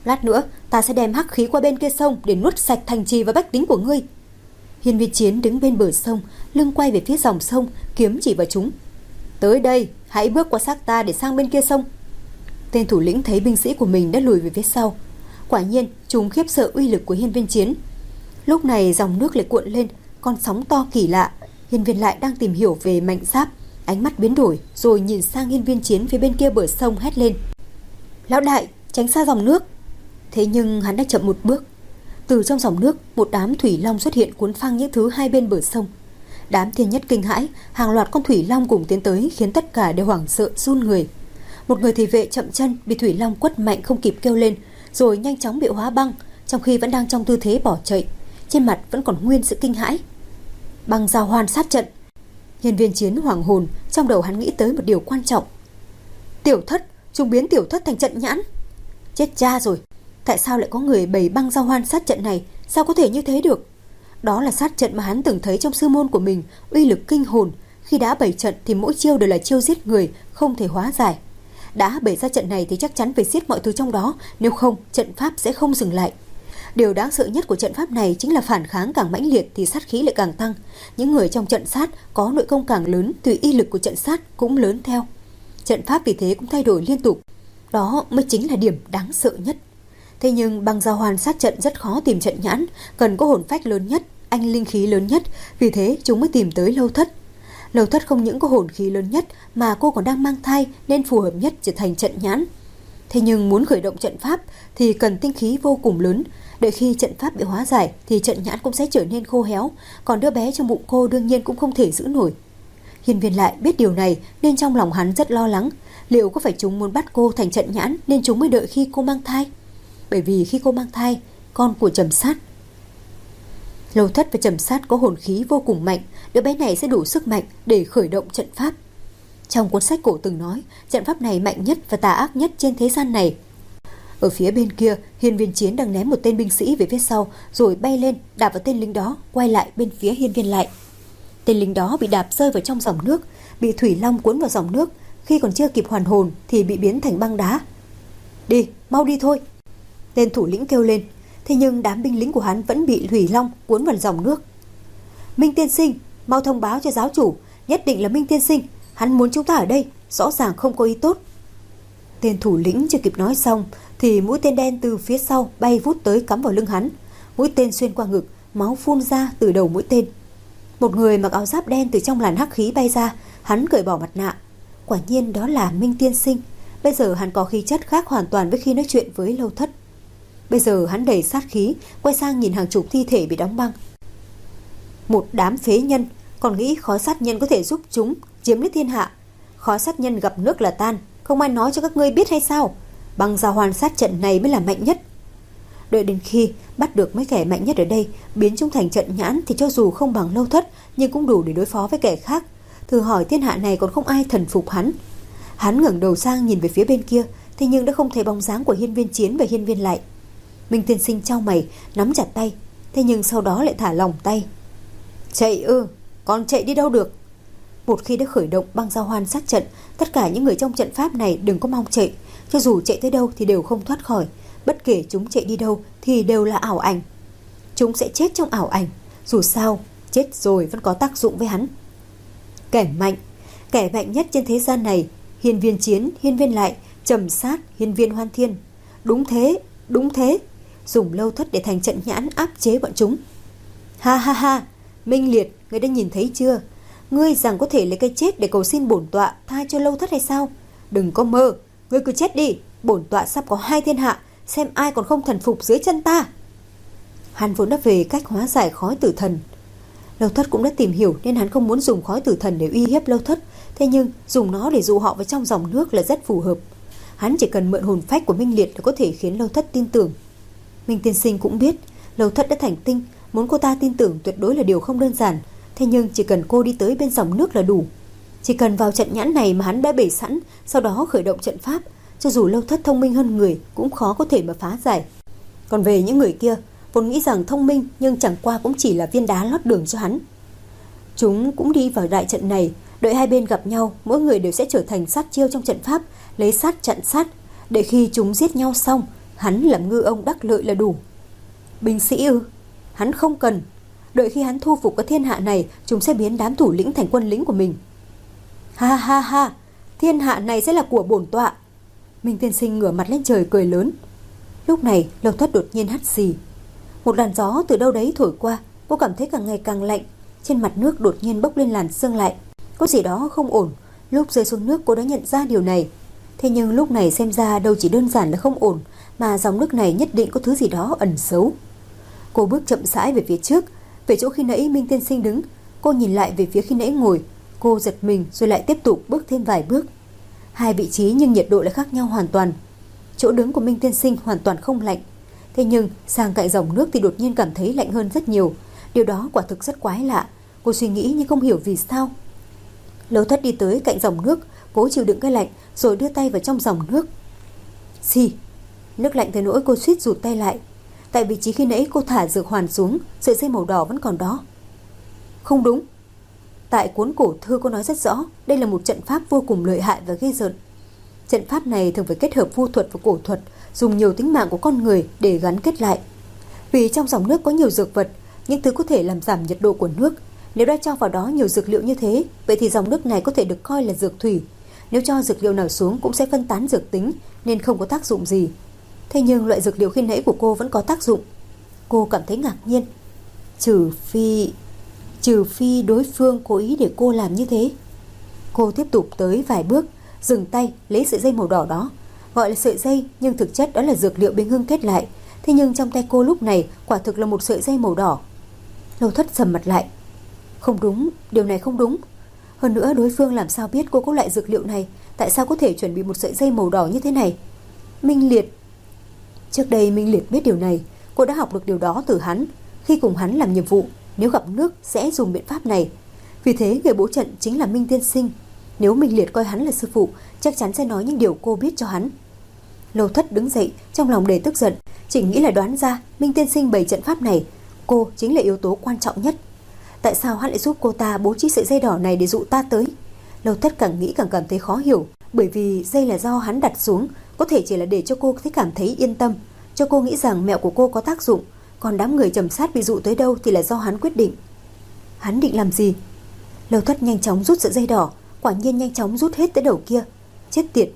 Lát nữa ta sẽ đem hắc khí qua bên kia sông để nuốt sạch thành trì và bách tính của ngươi. Hiên Viên Chiến đứng bên bờ sông, lưng quay về phía dòng sông, kiếm chỉ vào chúng. Tới đây, hãy bước qua xác ta để sang bên kia sông. Tên thủ lĩnh thấy binh sĩ của mình đã lùi về phía sau. Quả nhiên, chúng khiếp sợ uy lực của Hiên Viên Chiến. Lúc này dòng nước lại cuộn lên, con sóng to kỳ lạ. Hiên Viên lại đang tìm hiểu về mạnh giáp, ánh mắt biến đổi, rồi nhìn sang Hiên Viên Chiến phía bên kia bờ sông hét lên: Lão đại, tránh xa dòng nước. Thế nhưng hắn đã chậm một bước. Từ trong dòng nước, một đám thủy long xuất hiện cuốn phăng những thứ hai bên bờ sông. Đám thiên nhất kinh hãi, hàng loạt con thủy long cùng tiến tới, khiến tất cả đều hoảng sợ run người. Một người thị vệ chậm chân bị thủy long quất mạnh không kịp kêu lên, rồi nhanh chóng bị hóa băng, trong khi vẫn đang trong tư thế bỏ chạy, trên mặt vẫn còn nguyên sự kinh hãi. Băng giao hoan sát trận. Hiên Viên Chiến hoảng hồn, trong đầu hắn nghĩ tới một điều quan trọng. Tiểu thất, chúng biến tiểu thất thành trận nhãn. Chết cha rồi, tại sao lại có người bày băng giao hoan sát trận này? Sao có thể như thế được? Đó là sát trận mà hắn từng thấy trong sư môn của mình, uy lực kinh hồn. Khi đã bày trận thì mỗi chiêu đều là chiêu giết người, không thể hóa giải. Đã bày ra trận này thì chắc chắn phải giết mọi thứ trong đó, nếu không trận pháp sẽ không dừng lại. Điều đáng sợ nhất của trận pháp này chính là phản kháng càng mãnh liệt thì sát khí lại càng tăng. Những người trong trận sát có nội công càng lớn thì uy lực của trận sát cũng lớn theo. Trận pháp vì thế cũng thay đổi liên tục. Đó mới chính là điểm đáng sợ nhất. Thế nhưng băng giao hoan sát trận rất khó tìm trận nhãn, cần có hồn phách lớn nhất, anh linh khí lớn nhất, vì thế chúng mới tìm tới Lâu Thất. Lâu Thất không những có hồn khí lớn nhất mà cô còn đang mang thai nên phù hợp nhất trở thành trận nhãn. Thế nhưng muốn khởi động trận pháp thì cần tinh khí vô cùng lớn. Đợi khi trận pháp bị hóa giải thì trận nhãn cũng sẽ trở nên khô héo, còn đứa bé trong bụng cô đương nhiên cũng không thể giữ nổi. Hiên Viên lại biết điều này nên trong lòng hắn rất lo lắng. Liệu có phải chúng muốn bắt cô thành trận nhãn nên chúng mới đợi khi cô mang thai? Bởi vì khi cô mang thai, con của Trầm Sát. Lâu Thất và Trầm Sát có hồn khí vô cùng mạnh, đứa bé này sẽ đủ sức mạnh để khởi động trận pháp. Trong cuốn sách cổ từng nói, trận pháp này mạnh nhất và tà ác nhất trên thế gian này. Ở phía bên kia, Hiên Viên Chiến đang ném một tên binh sĩ về phía sau, rồi bay lên, đạp vào tên lính đó, quay lại bên phía Hiên Viên lại. Tên lính đó bị đạp rơi vào trong dòng nước, bị thủy long cuốn vào dòng nước, khi còn chưa kịp hoàn hồn thì bị biến thành băng đá. Đi, mau đi thôi. Tên thủ lĩnh kêu lên, thế nhưng đám binh lính của hắn vẫn bị thủy long cuốn vào dòng nước. Minh tiên sinh, mau thông báo cho giáo chủ, nhất định là Minh tiên sinh, hắn muốn chúng ta ở đây, rõ ràng không có ý tốt. Tên thủ lĩnh chưa kịp nói xong thì mũi tên đen từ phía sau bay vút tới cắm vào lưng hắn. Mũi tên xuyên qua ngực, máu phun ra từ đầu mũi tên. Một người mặc áo giáp đen từ trong làn hắc khí bay ra, hắn cởi bỏ mặt nạ. Quả nhiên đó là Minh tiên sinh. Bây giờ hắn có khí chất khác hoàn toàn với khi nói chuyện với Lâu Thất. Bây giờ hắn đầy sát khí, quay sang nhìn hàng chục thi thể bị đóng băng. Một đám phế nhân, còn nghĩ khói sát nhân có thể giúp chúng chiếm lấy thiên hạ. Khói sát nhân gặp nước là tan, không ai nói cho các ngươi biết hay sao? Băng giao hoan sát trận này mới là mạnh nhất. Đợi đến khi bắt được mấy kẻ mạnh nhất ở đây, biến chúng thành trận nhãn thì cho dù không bằng Lâu Thất nhưng cũng đủ để đối phó với kẻ khác. Thử hỏi thiên hạ này còn không ai thần phục hắn. Hắn ngẩng đầu sang nhìn về phía bên kia, thế nhưng đã không thấy bóng dáng của Hiên Viên Chiến và Hiên Viên lại. Minh tiên sinh chau mày, nắm chặt tay, thế nhưng sau đó lại thả lỏng tay. Chạy ư, còn chạy đi đâu được? Một khi đã khởi động băng giao hoan sát trận, tất cả những người trong trận pháp này đừng có mong chạy. Cho dù chạy tới đâu thì đều không thoát khỏi. Bất kể chúng chạy đi đâu thì đều là ảo ảnh. Chúng sẽ chết trong ảo ảnh. Dù sao, chết rồi vẫn có tác dụng với hắn. Kẻ mạnh, kẻ mạnh nhất trên thế gian này, Hiên Viên Chiến, Hiên Viên lại, Trầm Sát, Hiên Viên Hoan Thiên. Đúng thế, đúng thế. Dùng Lâu Thất để thành trận nhãn áp chế bọn chúng. Ha ha ha, Minh Liệt, ngươi đã nhìn thấy chưa? Ngươi rằng có thể lấy cái chết để cầu xin bổn tọa tha cho Lâu Thất hay sao? Đừng có mơ, ngươi cứ chết đi. Bổn tọa sắp có hai thiên hạ, xem ai còn không thần phục dưới chân ta. Hắn vốn đã về cách hóa giải khói tử thần. Lâu Thất cũng đã tìm hiểu nên hắn không muốn dùng khói tử thần để uy hiếp Lâu Thất. Thế nhưng dùng nó để dụ họ vào trong dòng nước là rất phù hợp. Hắn chỉ cần mượn hồn phách của Minh Liệt là có thể khiến Lâu Thất tin tưởng. Minh tiên sinh cũng biết Lâu Thất đã thành tinh, muốn cô ta tin tưởng tuyệt đối là điều không đơn giản. Thế nhưng chỉ cần cô đi tới bên dòng nước là đủ. Chỉ cần vào trận nhãn này mà hắn đã bày sẵn, sau đó khởi động trận pháp, cho dù Lâu Thất thông minh hơn người cũng khó có thể mà phá giải. Còn về những người kia, vốn nghĩ rằng thông minh nhưng chẳng qua cũng chỉ là viên đá lót đường cho hắn. Chúng cũng đi vào đại trận này, đợi hai bên gặp nhau, mỗi người đều sẽ trở thành sát chiêu trong trận pháp, lấy sát chặn sát, để khi chúng giết nhau xong Hắn làm ngư ông đắc lợi là đủ. Binh sĩ ư? Hắn không cần. Đợi khi hắn thu phục cái thiên hạ này, chúng sẽ biến đám thủ lĩnh thành quân lính của mình. Ha ha ha, thiên hạ này sẽ là của bổn tọa. Minh tiên sinh ngửa mặt lên trời cười lớn. Lúc này Lâu Thất đột nhiên hắt xì. Một làn gió từ đâu đấy thổi qua. Cô cảm thấy càng ngày càng lạnh. Trên mặt nước đột nhiên bốc lên làn sương lạnh. Có gì đó không ổn. Lúc rơi xuống nước cô đã nhận ra điều này. Thế nhưng lúc này xem ra đâu chỉ đơn giản là không ổn, mà dòng nước này nhất định có thứ gì đó ẩn xấu. Cô bước chậm rãi về phía trước, về chỗ khi nãy Minh tiên sinh đứng. Cô nhìn lại về phía khi nãy ngồi. Cô giật mình rồi lại tiếp tục bước thêm vài bước. Hai vị trí nhưng nhiệt độ lại khác nhau hoàn toàn. Chỗ đứng của Minh tiên sinh hoàn toàn không lạnh. Thế nhưng sang cạnh dòng nước thì đột nhiên cảm thấy lạnh hơn rất nhiều. Điều đó quả thực rất quái lạ. Cô suy nghĩ nhưng không hiểu vì sao. Lâu Thất đi tới cạnh dòng nước, cố chịu đựng cái lạnh rồi đưa tay vào trong dòng nước. Xì, nước lạnh tới nỗi cô suýt rụt tay lại. Tại vị trí khi nãy cô thả dược hoàn xuống, sợi dây màu đỏ vẫn còn đó. Không đúng. Tại cuốn cổ thư cô nói rất rõ, đây là một trận pháp vô cùng lợi hại và ghê rợn. Trận pháp này thường phải kết hợp vu thuật và cổ thuật, dùng nhiều tính mạng của con người để gắn kết lại. Vì trong dòng nước có nhiều dược vật, những thứ có thể làm giảm nhiệt độ của nước. Nếu đã cho vào đó nhiều dược liệu như thế, vậy thì dòng nước này có thể được coi là dược thủy. Nếu cho dược liệu nào xuống cũng sẽ phân tán dược tính, nên không có tác dụng gì. Thế nhưng loại dược liệu khi nãy của cô vẫn có tác dụng. Cô cảm thấy ngạc nhiên. Trừ phi... Trừ phi đối phương cố ý để cô làm như thế. Cô tiếp tục tới vài bước, dừng tay lấy sợi dây màu đỏ đó. Gọi là sợi dây nhưng thực chất đó là dược liệu bị ngưng kết lại. Thế nhưng trong tay cô lúc này quả thực là một sợi dây màu đỏ. Lâu Thất sầm mặt lại. Không đúng, điều này không đúng. Hơn nữa đối phương làm sao biết cô có loại dược liệu này? Tại sao có thể chuẩn bị một sợi dây màu đỏ như thế này? Minh Liệt. Trước đây Minh Liệt biết điều này. Cô đã học được điều đó từ hắn. Khi cùng hắn làm nhiệm vụ, nếu gặp nước sẽ dùng biện pháp này. Vì thế người bố trận chính là Minh tiên sinh. Nếu Minh Liệt coi hắn là sư phụ, chắc chắn sẽ nói những điều cô biết cho hắn. Lâu Thất đứng dậy, trong lòng đầy tức giận. Chỉ nghĩ là đoán ra Minh tiên sinh bày trận pháp này, cô chính là yếu tố quan trọng nhất. Tại sao hắn lại giúp cô ta bố trí sợi dây đỏ này để dụ ta tới? Lâu Thất càng nghĩ càng cảm thấy khó hiểu. Bởi vì dây là do hắn đặt xuống, có thể chỉ là để cho cô thấy cảm thấy yên tâm, cho cô nghĩ rằng mẹo của cô có tác dụng. Còn đám người trầm sát bị dụ tới đâu thì là do hắn quyết định. Hắn định làm gì? Lâu Thất nhanh chóng rút sợi dây đỏ, quả nhiên nhanh chóng rút hết tới đầu kia. Chết tiệt.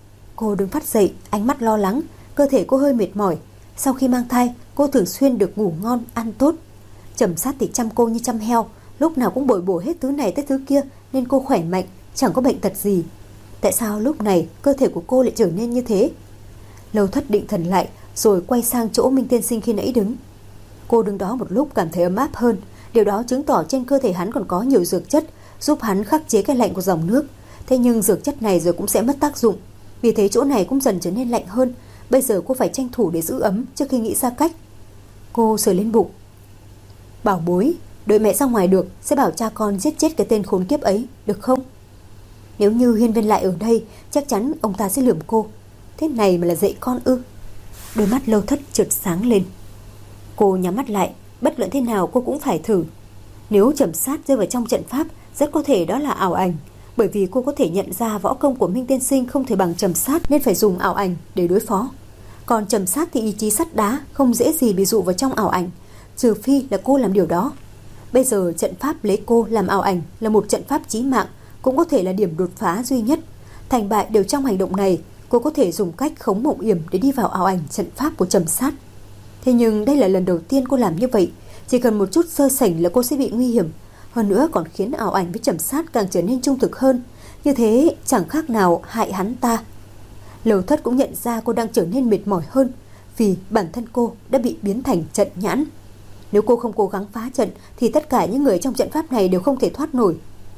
Cô đứng phát dậy, ánh mắt lo lắng. Cơ thể cô hơi mệt mỏi. Sau khi mang thai, cô thường xuyên được ngủ ngon, ăn tốt. Trầm sát thì chăm cô như chăm heo, lúc nào cũng bồi bổ hết thứ này tới thứ kia, nên cô khỏe mạnh, chẳng có bệnh tật gì. Tại sao lúc này cơ thể của cô lại trở nên như thế? Lâu Thất định thần lại, rồi quay sang chỗ Minh tiên sinh khi nãy đứng. Cô đứng đó một lúc cảm thấy ấm áp hơn. Điều đó chứng tỏ trên cơ thể hắn còn có nhiều dược chất, giúp hắn khắc chế cái lạnh của dòng nước. Thế nhưng dược chất này rồi cũng sẽ mất tác dụng. Vì thế chỗ này cũng dần trở nên lạnh hơn. Bây giờ cô phải tranh thủ để giữ ấm trước khi nghĩ ra cách. Cô sờ lên bụng. Bảo bối, đợi mẹ ra ngoài được, sẽ bảo cha con giết chết cái tên khốn kiếp ấy, được không? Nếu như Hiên Viên lại ở đây, chắc chắn ông ta sẽ lườm cô. Thế này mà là dạy con ư? Đôi mắt Lâu Thất chợt sáng lên. Cô nhắm mắt lại, bất luận thế nào cô cũng phải thử. Nếu trầm sát rơi vào trong trận pháp, rất có thể đó là ảo ảnh. Bởi vì cô có thể nhận ra võ công của Minh tiên sinh không thể bằng trầm sát, nên phải dùng ảo ảnh để đối phó. Còn trầm sát thì ý chí sắt đá, không dễ gì bị dụ vào trong ảo ảnh, trừ phi là cô làm điều đó. Bây giờ trận pháp lấy cô làm ảo ảnh là một trận pháp chí mạng, cũng có thể là điểm đột phá duy nhất. Thành bại đều trong hành động này. Cô có thể dùng cách khống mộng yểm để đi vào ảo ảnh trận pháp của trầm sát. Thế nhưng đây là lần đầu tiên cô làm như vậy. Chỉ cần một chút sơ sẩy là cô sẽ bị nguy hiểm. Hơn nữa còn khiến ảo ảnh với trầm sát càng trở nên trung thực hơn. Như thế chẳng khác nào hại hắn ta. Lâu Thất cũng nhận ra cô đang trở nên mệt mỏi hơn, vì bản thân cô đã bị biến thành trận nhãn. Nếu cô không cố gắng phá trận thì tất cả những người trong trận pháp này đều không thể thoát nổi.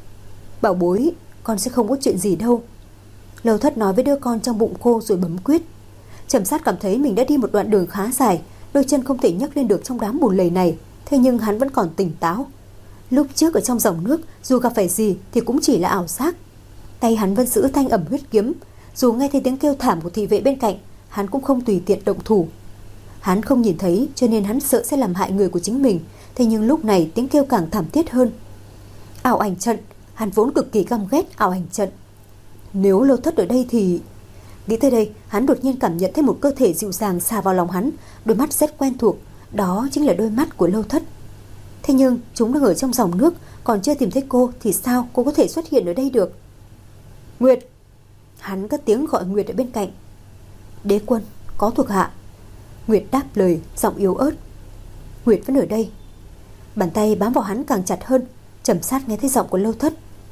Bảo bối, con sẽ không có chuyện gì đâu. Lâu Thất nói với đứa con trong bụng cô rồi bấm quyết. Trầm sát cảm thấy mình đã đi một đoạn đường khá dài, đôi chân không thể nhấc lên được trong đám bùn lầy này. Thế nhưng hắn vẫn còn tỉnh táo. Lúc trước ở trong dòng nước, dù gặp phải gì thì cũng chỉ là ảo giác. Tay hắn vẫn giữ thanh ẩm huyết kiếm. Dù nghe thấy tiếng kêu thảm của thị vệ bên cạnh, hắn cũng không tùy tiện động thủ. Hắn không nhìn thấy cho nên hắn sợ sẽ làm hại người của chính mình. Thế nhưng lúc này tiếng kêu càng thảm thiết hơn. Ảo ảnh trận. Hắn vốn cực kỳ căm ghét ảo ảnh trận. Nếu Lâu Thất ở đây thì... Nghĩ tới đây, hắn đột nhiên cảm nhận thấy một cơ thể dịu dàng xà vào lòng hắn, đôi mắt rất quen thuộc, đó chính là đôi mắt của Lâu Thất. Thế nhưng chúng đang ở trong dòng nước, còn chưa tìm thấy cô thì sao cô có thể xuất hiện ở đây được? Nguyệt! Hắn cất tiếng gọi Nguyệt ở bên cạnh. Đế quân, có thuộc hạ. Nguyệt đáp lời, giọng yếu ớt. Nguyệt vẫn ở đây. Bàn tay bám vào hắn càng chặt hơn. Trầm Sát nghe thấy giọng của Lâu Thất.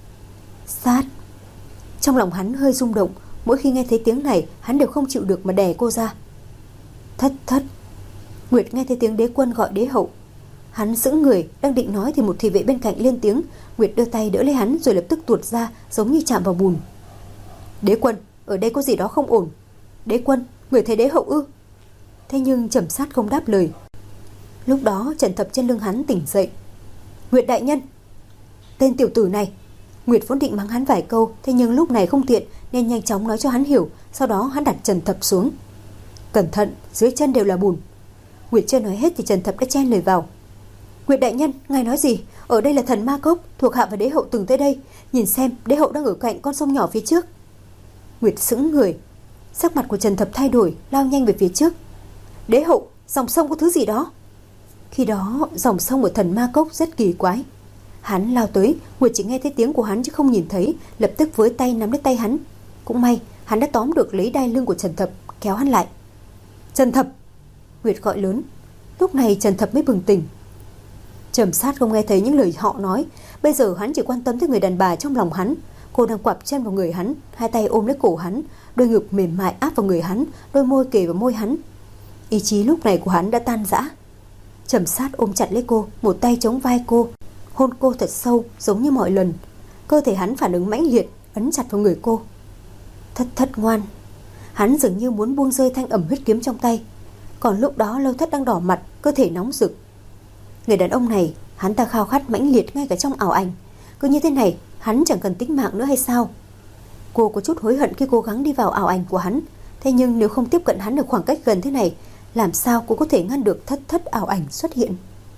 Sát! Trong lòng hắn hơi rung động. Mỗi khi nghe thấy tiếng này, hắn đều không chịu được mà đè cô ra. Thất thất! Nguyệt nghe thấy tiếng đế quân gọi đế hậu. Hắn sững người, đang định nói thì một thị vệ bên cạnh lên tiếng. Nguyệt đưa tay đỡ lấy hắn rồi lập tức tuột ra, giống như chạm vào bùn. Đế quân, ở đây có gì đó không ổn. Đế quân, người thấy đế hậu ư? Thế nhưng Trầm Sát không đáp lời. Lúc đó Trần Thập trên lưng hắn tỉnh dậy. Nguyệt đại nhân! Tên tiểu tử này! Nguyệt vốn định mắng hắn vài câu, thế nhưng lúc này không tiện nên nhanh chóng nói cho hắn hiểu. Sau đó hắn đặt Trần Thập xuống. Cẩn thận, dưới chân đều là bùn. Nguyệt chưa nói hết thì Trần Thập đã chen lời vào. Nguyệt đại nhân, ngài nói gì? Ở đây là thần ma cốc, thuộc hạ và đế hậu từng tới đây. Nhìn xem, đế hậu đang ở cạnh con sông nhỏ phía trước. Nguyệt sững người. Sắc mặt của Trần Thập thay đổi, lao nhanh về phía trước. Đế hậu, dòng sông có thứ gì đó. Khi đó dòng sông ở thần ma cốc rất kỳ quái. Hắn lao tới, Nguyệt chỉ nghe thấy tiếng của hắn chứ không nhìn thấy, lập tức với tay nắm lấy tay hắn. Cũng may hắn đã tóm được lấy đai lưng của Trần Thập, kéo hắn lại. Trần Thập! Nguyệt gọi lớn. Lúc này Trần Thập mới bừng tỉnh. Trầm Sát không nghe thấy những lời họ nói. Bây giờ hắn chỉ quan tâm tới người đàn bà trong lòng hắn. Cô đang quặp chân vào người hắn, hai tay ôm lấy cổ hắn, đôi ngực mềm mại áp vào người hắn, đôi môi kề vào môi hắn. Ý chí lúc này của hắn đã tan rã. Trầm Sát ôm chặt lấy cô, một tay chống vai cô, hôn cô thật sâu giống như mọi lần. Cơ thể hắn phản ứng mãnh liệt, ấn chặt vào người cô. Thất thất ngoan. Hắn dường như muốn buông rơi thanh ẩm huyết kiếm trong tay. Còn lúc đó Lâu Thất đang đỏ mặt, cơ thể nóng rực. Người đàn ông này, hắn ta khao khát mãnh liệt ngay cả trong ảo ảnh. Cứ như thế này, hắn chẳng cần tính mạng nữa hay sao? Cô có chút hối hận khi cố gắng đi vào ảo ảnh của hắn. Thế nhưng nếu không tiếp cận hắn ở khoảng cách gần thế này, làm sao cô có thể ngăn được thất thất ảo ảnh xuất hiện?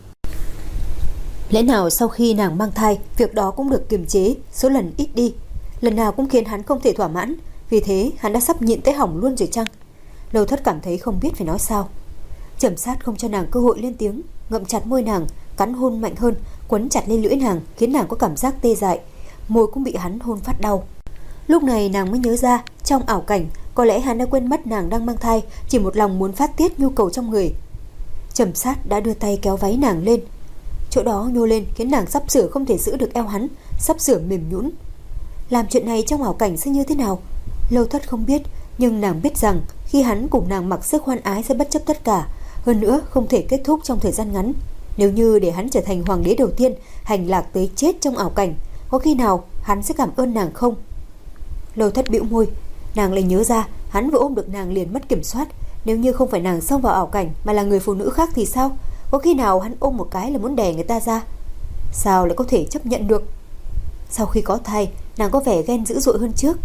Lẽ nào sau khi nàng mang thai, việc đó cũng được kiềm chế, số lần ít đi, lần nào cũng khiến hắn không thể thỏa mãn. Vì thế hắn đã sắp nhịn tới hỏng luôn rồi chăng? Lâu Thất cảm thấy không biết phải nói sao. Trầm Sát không cho nàng cơ hội lên tiếng, ngậm chặt môi nàng, cắn hôn mạnh hơn, quấn chặt lên lưỡi nàng, khiến nàng có cảm giác tê dại. Môi cũng bị hắn hôn phát đau. Lúc này nàng mới nhớ ra, trong ảo cảnh có lẽ hắn đã quên mất nàng đang mang thai, chỉ một lòng muốn phát tiết nhu cầu trong người. Trầm Sát đã đưa tay kéo váy nàng lên. Chỗ đó nhô lên khiến nàng sắp sửa không thể giữ được eo hắn, sắp sửa mềm nhũn. Làm chuyện này trong ảo cảnh sẽ như thế nào? Lâu Thất không biết, nhưng nàng biết rằng khi hắn cùng nàng mặc sức hoan ái sẽ bất chấp tất cả. Hơn nữa không thể kết thúc trong thời gian ngắn. Nếu như để hắn trở thành hoàng đế đầu tiên, hành lạc tới chết trong ảo cảnh, có khi nào hắn sẽ cảm ơn nàng không? Lâu Thất bĩu môi. Nàng lại nhớ ra hắn vừa ôm được nàng liền mất kiểm soát. Nếu như không phải nàng xông vào ảo cảnh mà là người phụ nữ khác thì sao? Có khi nào hắn ôm một cái là muốn đè người ta ra? Sao lại có thể chấp nhận được? Sau khi có thai, nàng có vẻ ghen dữ dội hơn trước.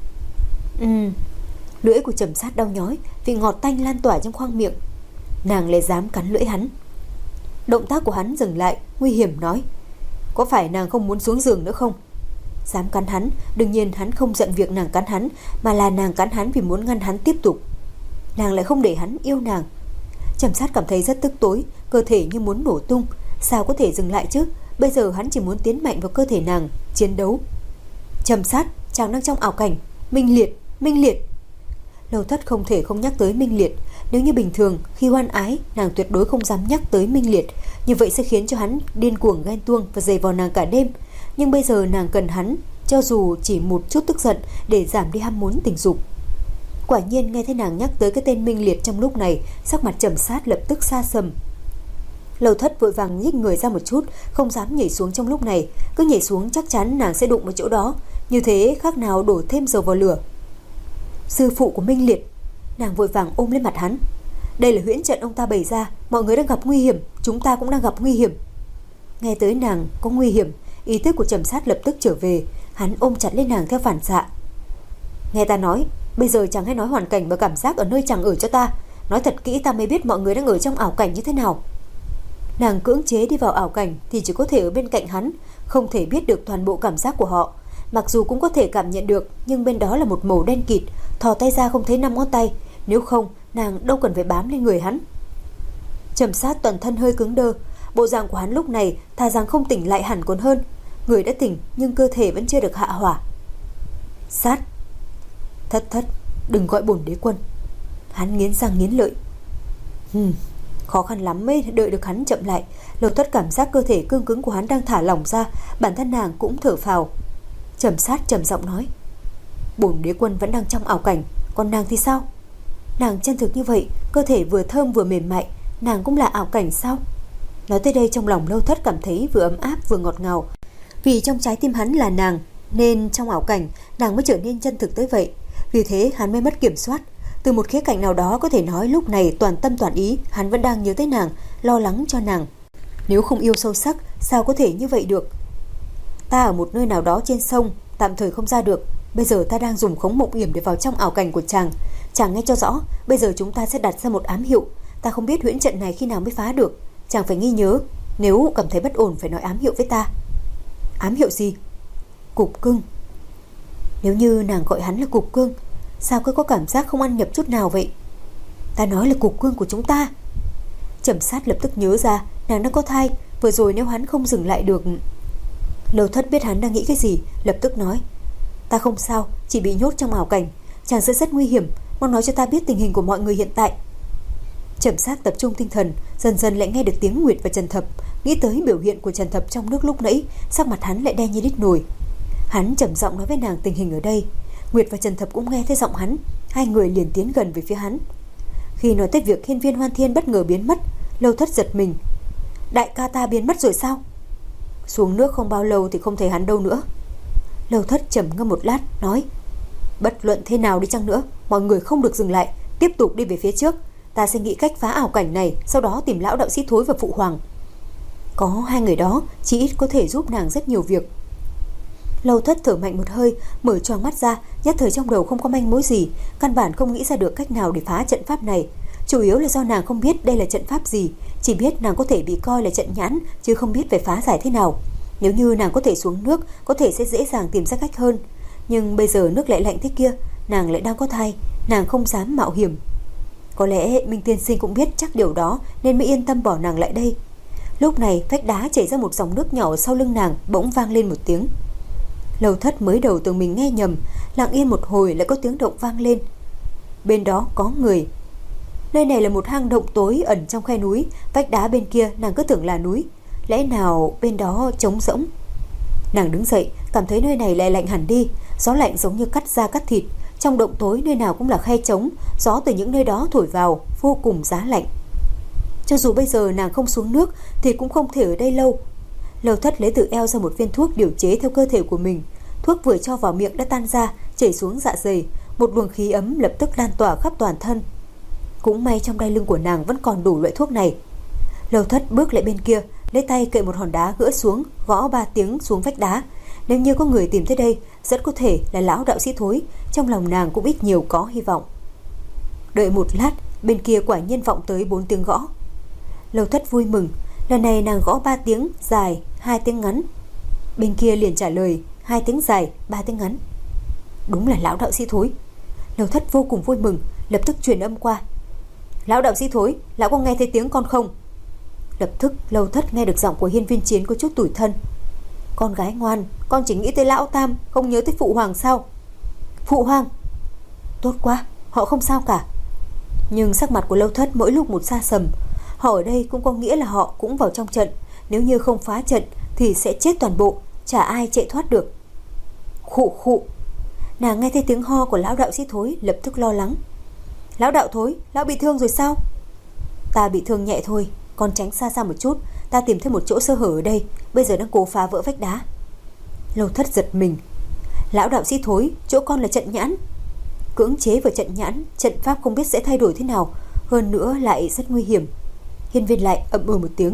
Ừm Lưỡi của Trầm Sát đau nhói, vị ngọt tanh lan tỏa trong khoang miệng. Nàng lại dám cắn lưỡi hắn. Động tác của hắn dừng lại, nguy hiểm nói. Có phải nàng không muốn xuống giường nữa không? Dám cắn hắn, đương nhiên hắn không giận việc nàng cắn hắn, mà là nàng cắn hắn vì muốn ngăn hắn tiếp tục. Nàng lại không để hắn yêu nàng. Trầm Sát cảm thấy rất tức tối, cơ thể như muốn nổ tung. Sao có thể dừng lại chứ? Bây giờ hắn chỉ muốn tiến mạnh vào cơ thể nàng, chiến đấu. Trầm Sát, chàng đang trong ảo cảnh. Minh Liệt, Minh Liệt. Lâu Thất không thể không nhắc tới Minh Liệt. Nếu như bình thường, khi hoan ái, nàng tuyệt đối không dám nhắc tới Minh Liệt. Như vậy sẽ khiến cho hắn điên cuồng ghen tuông và giày vò nàng cả đêm. Nhưng bây giờ nàng cần hắn, cho dù chỉ một chút tức giận, để giảm đi ham muốn tình dục. Quả nhiên nghe thấy nàng nhắc tới cái tên Minh Liệt trong lúc này, sắc mặt Trầm Sát lập tức xa sầm. Lâu Thất vội vàng nhích người ra một chút, không dám nhảy xuống trong lúc này. Cứ nhảy xuống chắc chắn nàng sẽ đụng vào chỗ đó. Như thế khác nào đổ thêm dầu vào lửa. Sư phụ của Minh Liệt. Nàng vội vàng ôm lên mặt hắn. Đây là huyễn trận ông ta bày ra, mọi người đang gặp nguy hiểm, chúng ta cũng đang gặp nguy hiểm. Nghe tới nàng có nguy hiểm, ý thức của Trầm Sát lập tức trở về. Hắn ôm chặt lên nàng theo phản xạ. Nghe ta nói, bây giờ chàng hãy nói hoàn cảnh và cảm giác ở nơi chàng ở cho ta. Nói thật kỹ ta mới biết mọi người đang ở trong ảo cảnh như thế nào. Nàng cưỡng chế đi vào ảo cảnh thì chỉ có thể ở bên cạnh hắn, không thể biết được toàn bộ cảm giác của họ. Mặc dù cũng có thể cảm nhận được, nhưng bên đó là một màu đen kịt, thò tay ra không thấy năm ngón tay, nếu không nàng đâu cần phải bám lên người hắn. Trầm Sát toàn thân hơi cứng đơ, bộ dạng của hắn lúc này thà rằng không tỉnh lại hẳn còn hơn. Người đã tỉnh nhưng cơ thể vẫn chưa được hạ hỏa. Sát, thất thất, đừng gọi bổn đế quân. Hắn nghiến răng nghiến lợi. Hừm, khó khăn lắm mới đợi được hắn chậm lại. Lầu Thất cảm giác cơ thể cương cứng của hắn đang thả lỏng ra, bản thân nàng cũng thở phào. Trầm Sát trầm giọng nói, bổn đế quân vẫn đang trong ảo cảnh, còn nàng thì sao? Nàng chân thực như vậy, cơ thể vừa thơm vừa mềm mại, nàng cũng là ảo cảnh sao? Nói tới đây trong lòng Lâu Thất cảm thấy vừa ấm áp vừa ngọt ngào. Vì trong trái tim hắn là nàng, nên trong ảo cảnh nàng mới trở nên chân thực tới vậy. Vì thế hắn mới mất kiểm soát. Từ một khía cạnh nào đó có thể nói lúc này toàn tâm toàn ý hắn vẫn đang nhớ tới nàng, lo lắng cho nàng. Nếu không yêu sâu sắc, sao có thể như vậy được? Ta ở một nơi nào đó trên sông, tạm thời không ra được. Bây giờ ta đang dùng khống mộng yểm để vào trong ảo cảnh của chàng. Chàng nghe cho rõ, bây giờ chúng ta sẽ đặt ra một ám hiệu. Ta không biết huyễn trận này khi nào mới phá được. Chàng phải ghi nhớ, nếu cảm thấy bất ổn phải nói ám hiệu với ta. Ám hiệu gì? Cục cưng. Nếu như nàng gọi hắn là cục cưng, sao cứ có cảm giác không ăn nhập chút nào vậy? Ta nói là cục cưng của chúng ta. Trầm Sát lập tức nhớ ra nàng đang có thai. Vừa rồi nếu hắn không dừng lại được. Lầu Thất biết hắn đang nghĩ cái gì, lập tức nói, ta không sao, chỉ bị nhốt trong ảo cảnh. Chàng sẽ rất nguy hiểm, mau nói cho ta biết tình hình của mọi người hiện tại. Trầm Sát tập trung tinh thần, dần dần lại nghe được tiếng Nguyệt và Trần Thập. Nghĩ tới biểu hiện của Trần Thập trong nước lúc nãy, sắc mặt hắn lại đen như đít nồi. Hắn trầm giọng nói với nàng tình hình ở đây. Nguyệt và Trần Thập cũng nghe thấy giọng hắn, hai người liền tiến gần về phía hắn. Khi nói tới việc hiên viên Hoan Thiên bất ngờ biến mất, Lâu Thất giật mình. Đại ca ta biến mất rồi sao? Xuống nước không bao lâu thì không thấy hắn đâu nữa. Lâu Thất trầm ngâm một lát nói, bất luận thế nào đi chăng nữa, mọi người không được dừng lại, tiếp tục đi về phía trước. Ta sẽ nghĩ cách phá ảo cảnh này, sau đó tìm lão đạo sĩ Thối và phụ hoàng. Có hai người đó chỉ ít có thể giúp nàng rất nhiều việc. Lâu Thất thở mạnh một hơi, mở choàng mắt ra, nhất thời trong đầu không có manh mối gì, căn bản không nghĩ ra được cách nào để phá trận pháp này. Chủ yếu là do nàng không biết đây là trận pháp gì, chỉ biết nàng có thể bị coi là trận nhãn, chứ không biết về phá giải thế nào. Nếu như nàng có thể xuống nước, có thể sẽ dễ dàng tìm ra cách hơn. Nhưng bây giờ nước lại lạnh thế kia, nàng lại đang có thai, nàng không dám mạo hiểm. Có lẽ Minh Tiên Sinh cũng biết chắc điều đó nên mới yên tâm bỏ nàng lại đây. Lúc này vách đá chảy ra một dòng nước nhỏ sau lưng nàng, bỗng vang lên một tiếng. Lâu Thất mới đầu tưởng mình nghe nhầm, lặng yên một hồi lại có tiếng động vang lên. Bên đó có người. Nơi này là một hang động tối ẩn trong khe núi, vách đá bên kia nàng cứ tưởng là núi, lẽ nào bên đó trống rỗng? Nàng đứng dậy, cảm thấy nơi này lại lạnh hẳn đi, gió lạnh giống như cắt da cắt thịt. Trong động tối nơi nào cũng là khe trống, gió từ những nơi đó thổi vào vô cùng giá lạnh. Cho dù bây giờ nàng không xuống nước thì cũng không thể ở đây lâu. Lâu Thất lấy từ eo ra một viên thuốc điều chế theo cơ thể của mình. Thuốc vừa cho vào miệng đã tan ra, chảy xuống dạ dày, một luồng khí ấm lập tức lan tỏa khắp toàn thân. Cũng may trong đai lưng của nàng vẫn còn đủ loại thuốc này. Lâu Thất bước lại bên kia, lấy tay cậy một hòn đá gỡ xuống, gõ ba tiếng xuống vách đá. Nếu như có người tìm tới đây, rất có thể là lão đạo sĩ Thối. Trong lòng nàng cũng ít nhiều có hy vọng. Đợi một lát, bên kia quả nhiên vọng tới bốn tiếng gõ. Lâu Thất vui mừng, lần này nàng gõ ba tiếng dài, hai tiếng ngắn. Bên kia liền trả lời, hai tiếng dài, ba tiếng ngắn. Đúng là lão đạo sĩ Thối. Lâu Thất vô cùng vui mừng, lập tức truyền âm qua. Lão đạo sĩ Thối, lão có nghe thấy tiếng con không? Lập tức Lâu Thất nghe được giọng của Hiên Viên Chiến có chút tủi thân. Con gái ngoan, con chỉ nghĩ tới lão tam, không nhớ tới phụ hoàng sao? Phụ hoàng? Tốt quá, họ không sao cả. Nhưng sắc mặt của Lâu Thất mỗi lúc một xa sầm. Họ ở đây cũng có nghĩa là họ cũng vào trong trận. Nếu như không phá trận thì sẽ chết toàn bộ, chả ai chạy thoát được. Khụ khụ. Nàng nghe thấy tiếng ho của lão đạo sĩ Thối, lập tức lo lắng. Lão đạo Thối, lão bị thương rồi sao? Ta bị thương nhẹ thôi, con tránh xa xa một chút. Ta tìm thấy một chỗ sơ hở ở đây, bây giờ đang cố phá vỡ vách đá. Lâu Thất giật mình. Lão đạo sĩ Thối, chỗ con là trận nhãn. Cưỡng chế vào trận nhãn, trận pháp không biết sẽ thay đổi thế nào, hơn nữa lại rất nguy hiểm. Hiên Viên lại ậm ừ một tiếng.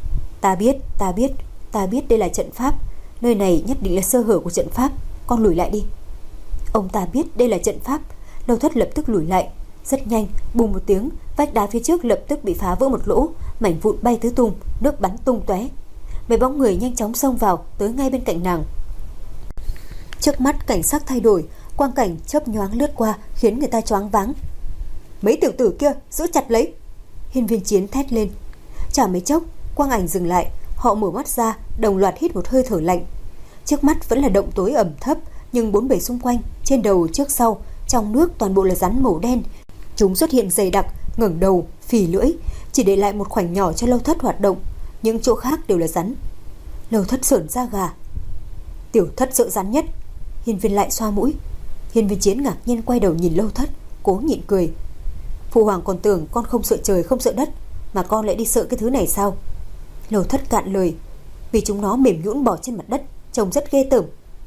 Ta biết, ta biết, ta biết đây là trận pháp. Nơi này nhất định là sơ hở của trận pháp. Con lùi lại đi. Ông ta biết đây là trận pháp. Lâu Thất lập tức lùi lại. Rất nhanh, bùng một tiếng, vách đá phía trước lập tức bị phá vỡ một lỗ, mảnh vụn bay tứ tung, nước bắn tung tóe. Mấy bóng người nhanh chóng xông vào, tới ngay bên cạnh nàng. Trước mắt cảnh sắc thay đổi, quang cảnh chớp nhoáng lướt qua khiến người ta choáng váng. Mấy tiểu tử kia giữ chặt lấy! Hiên Viên Chiến thét lên. Chả mấy chốc, quang ảnh dừng lại, họ mở mắt ra, đồng loạt hít một hơi thở lạnh. Trước mắt vẫn là động tối ẩm thấp, nhưng bốn bề xung quanh, trên đầu trước sau, trong nước toàn bộ là rắn màu đen. Chúng xuất hiện dày đặc, ngẩng đầu, phì lưỡi, chỉ để lại một khoảnh nhỏ cho Lâu Thất hoạt động, những chỗ khác đều là rắn. Lâu Thất sởn da gà. Tiểu Thất sợ rắn nhất. Hiên Viên lại xoa mũi. Hiên Viên Chiến ngạc nhiên quay đầu nhìn Lâu Thất, cố nhịn cười. Phụ hoàng còn tưởng con không sợ trời không sợ đất, mà con lại đi sợ cái thứ này sao? Lâu Thất cạn lời. Vì chúng nó mềm nhũn bò trên mặt đất, trông rất ghê tởm.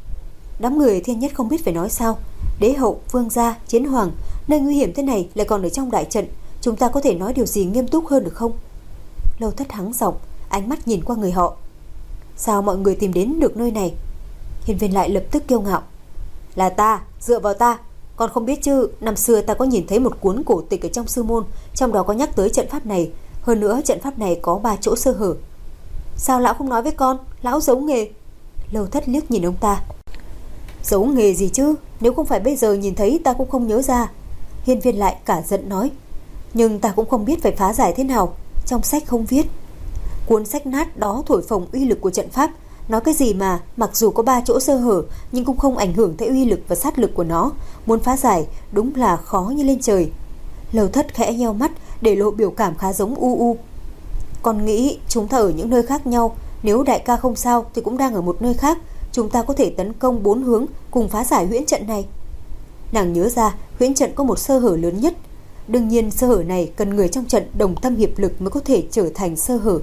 Đám người Thiên Nhất không biết phải nói sao. Đế hậu, vương gia, chiến hoàng, nơi nguy hiểm thế này lại còn ở trong đại trận, chúng ta có thể nói điều gì nghiêm túc hơn được không? Lâu Thất hắng giọng, ánh mắt nhìn qua người họ. Sao mọi người tìm đến được nơi này? Hiên Viên lại lập tức kiêu ngạo. Là ta, dựa vào ta. Con không biết chứ, năm xưa ta có nhìn thấy một cuốn cổ tịch ở trong sư môn, trong đó có nhắc tới trận pháp này. Hơn nữa trận pháp này có ba chỗ sơ hở. Sao lão không nói với con? Lão giấu nghề. Lâu Thất liếc nhìn ông ta. Giấu nghề gì chứ? Nếu không phải bây giờ nhìn thấy ta cũng không nhớ ra. Hiên Viên lại cả giận nói. Nhưng ta cũng không biết phải phá giải thế nào, trong sách không viết. Cuốn sách nát đó thổi phồng uy lực của trận pháp. Nói cái gì mà mặc dù có ba chỗ sơ hở, nhưng cũng không ảnh hưởng tới uy lực và sát lực của nó. Muốn phá giải đúng là khó như lên trời. Lâu Thất khẽ nheo mắt, để lộ biểu cảm khá giống u u. Con nghĩ chúng ta ở những nơi khác nhau, nếu đại ca không sao thì cũng đang ở một nơi khác. Chúng ta có thể tấn công bốn hướng, cùng phá giải huyễn trận này. Nàng nhớ ra huyễn trận có một sơ hở lớn nhất. Đương nhiên sơ hở này cần người trong trận đồng tâm hiệp lực mới có thể trở thành sơ hở.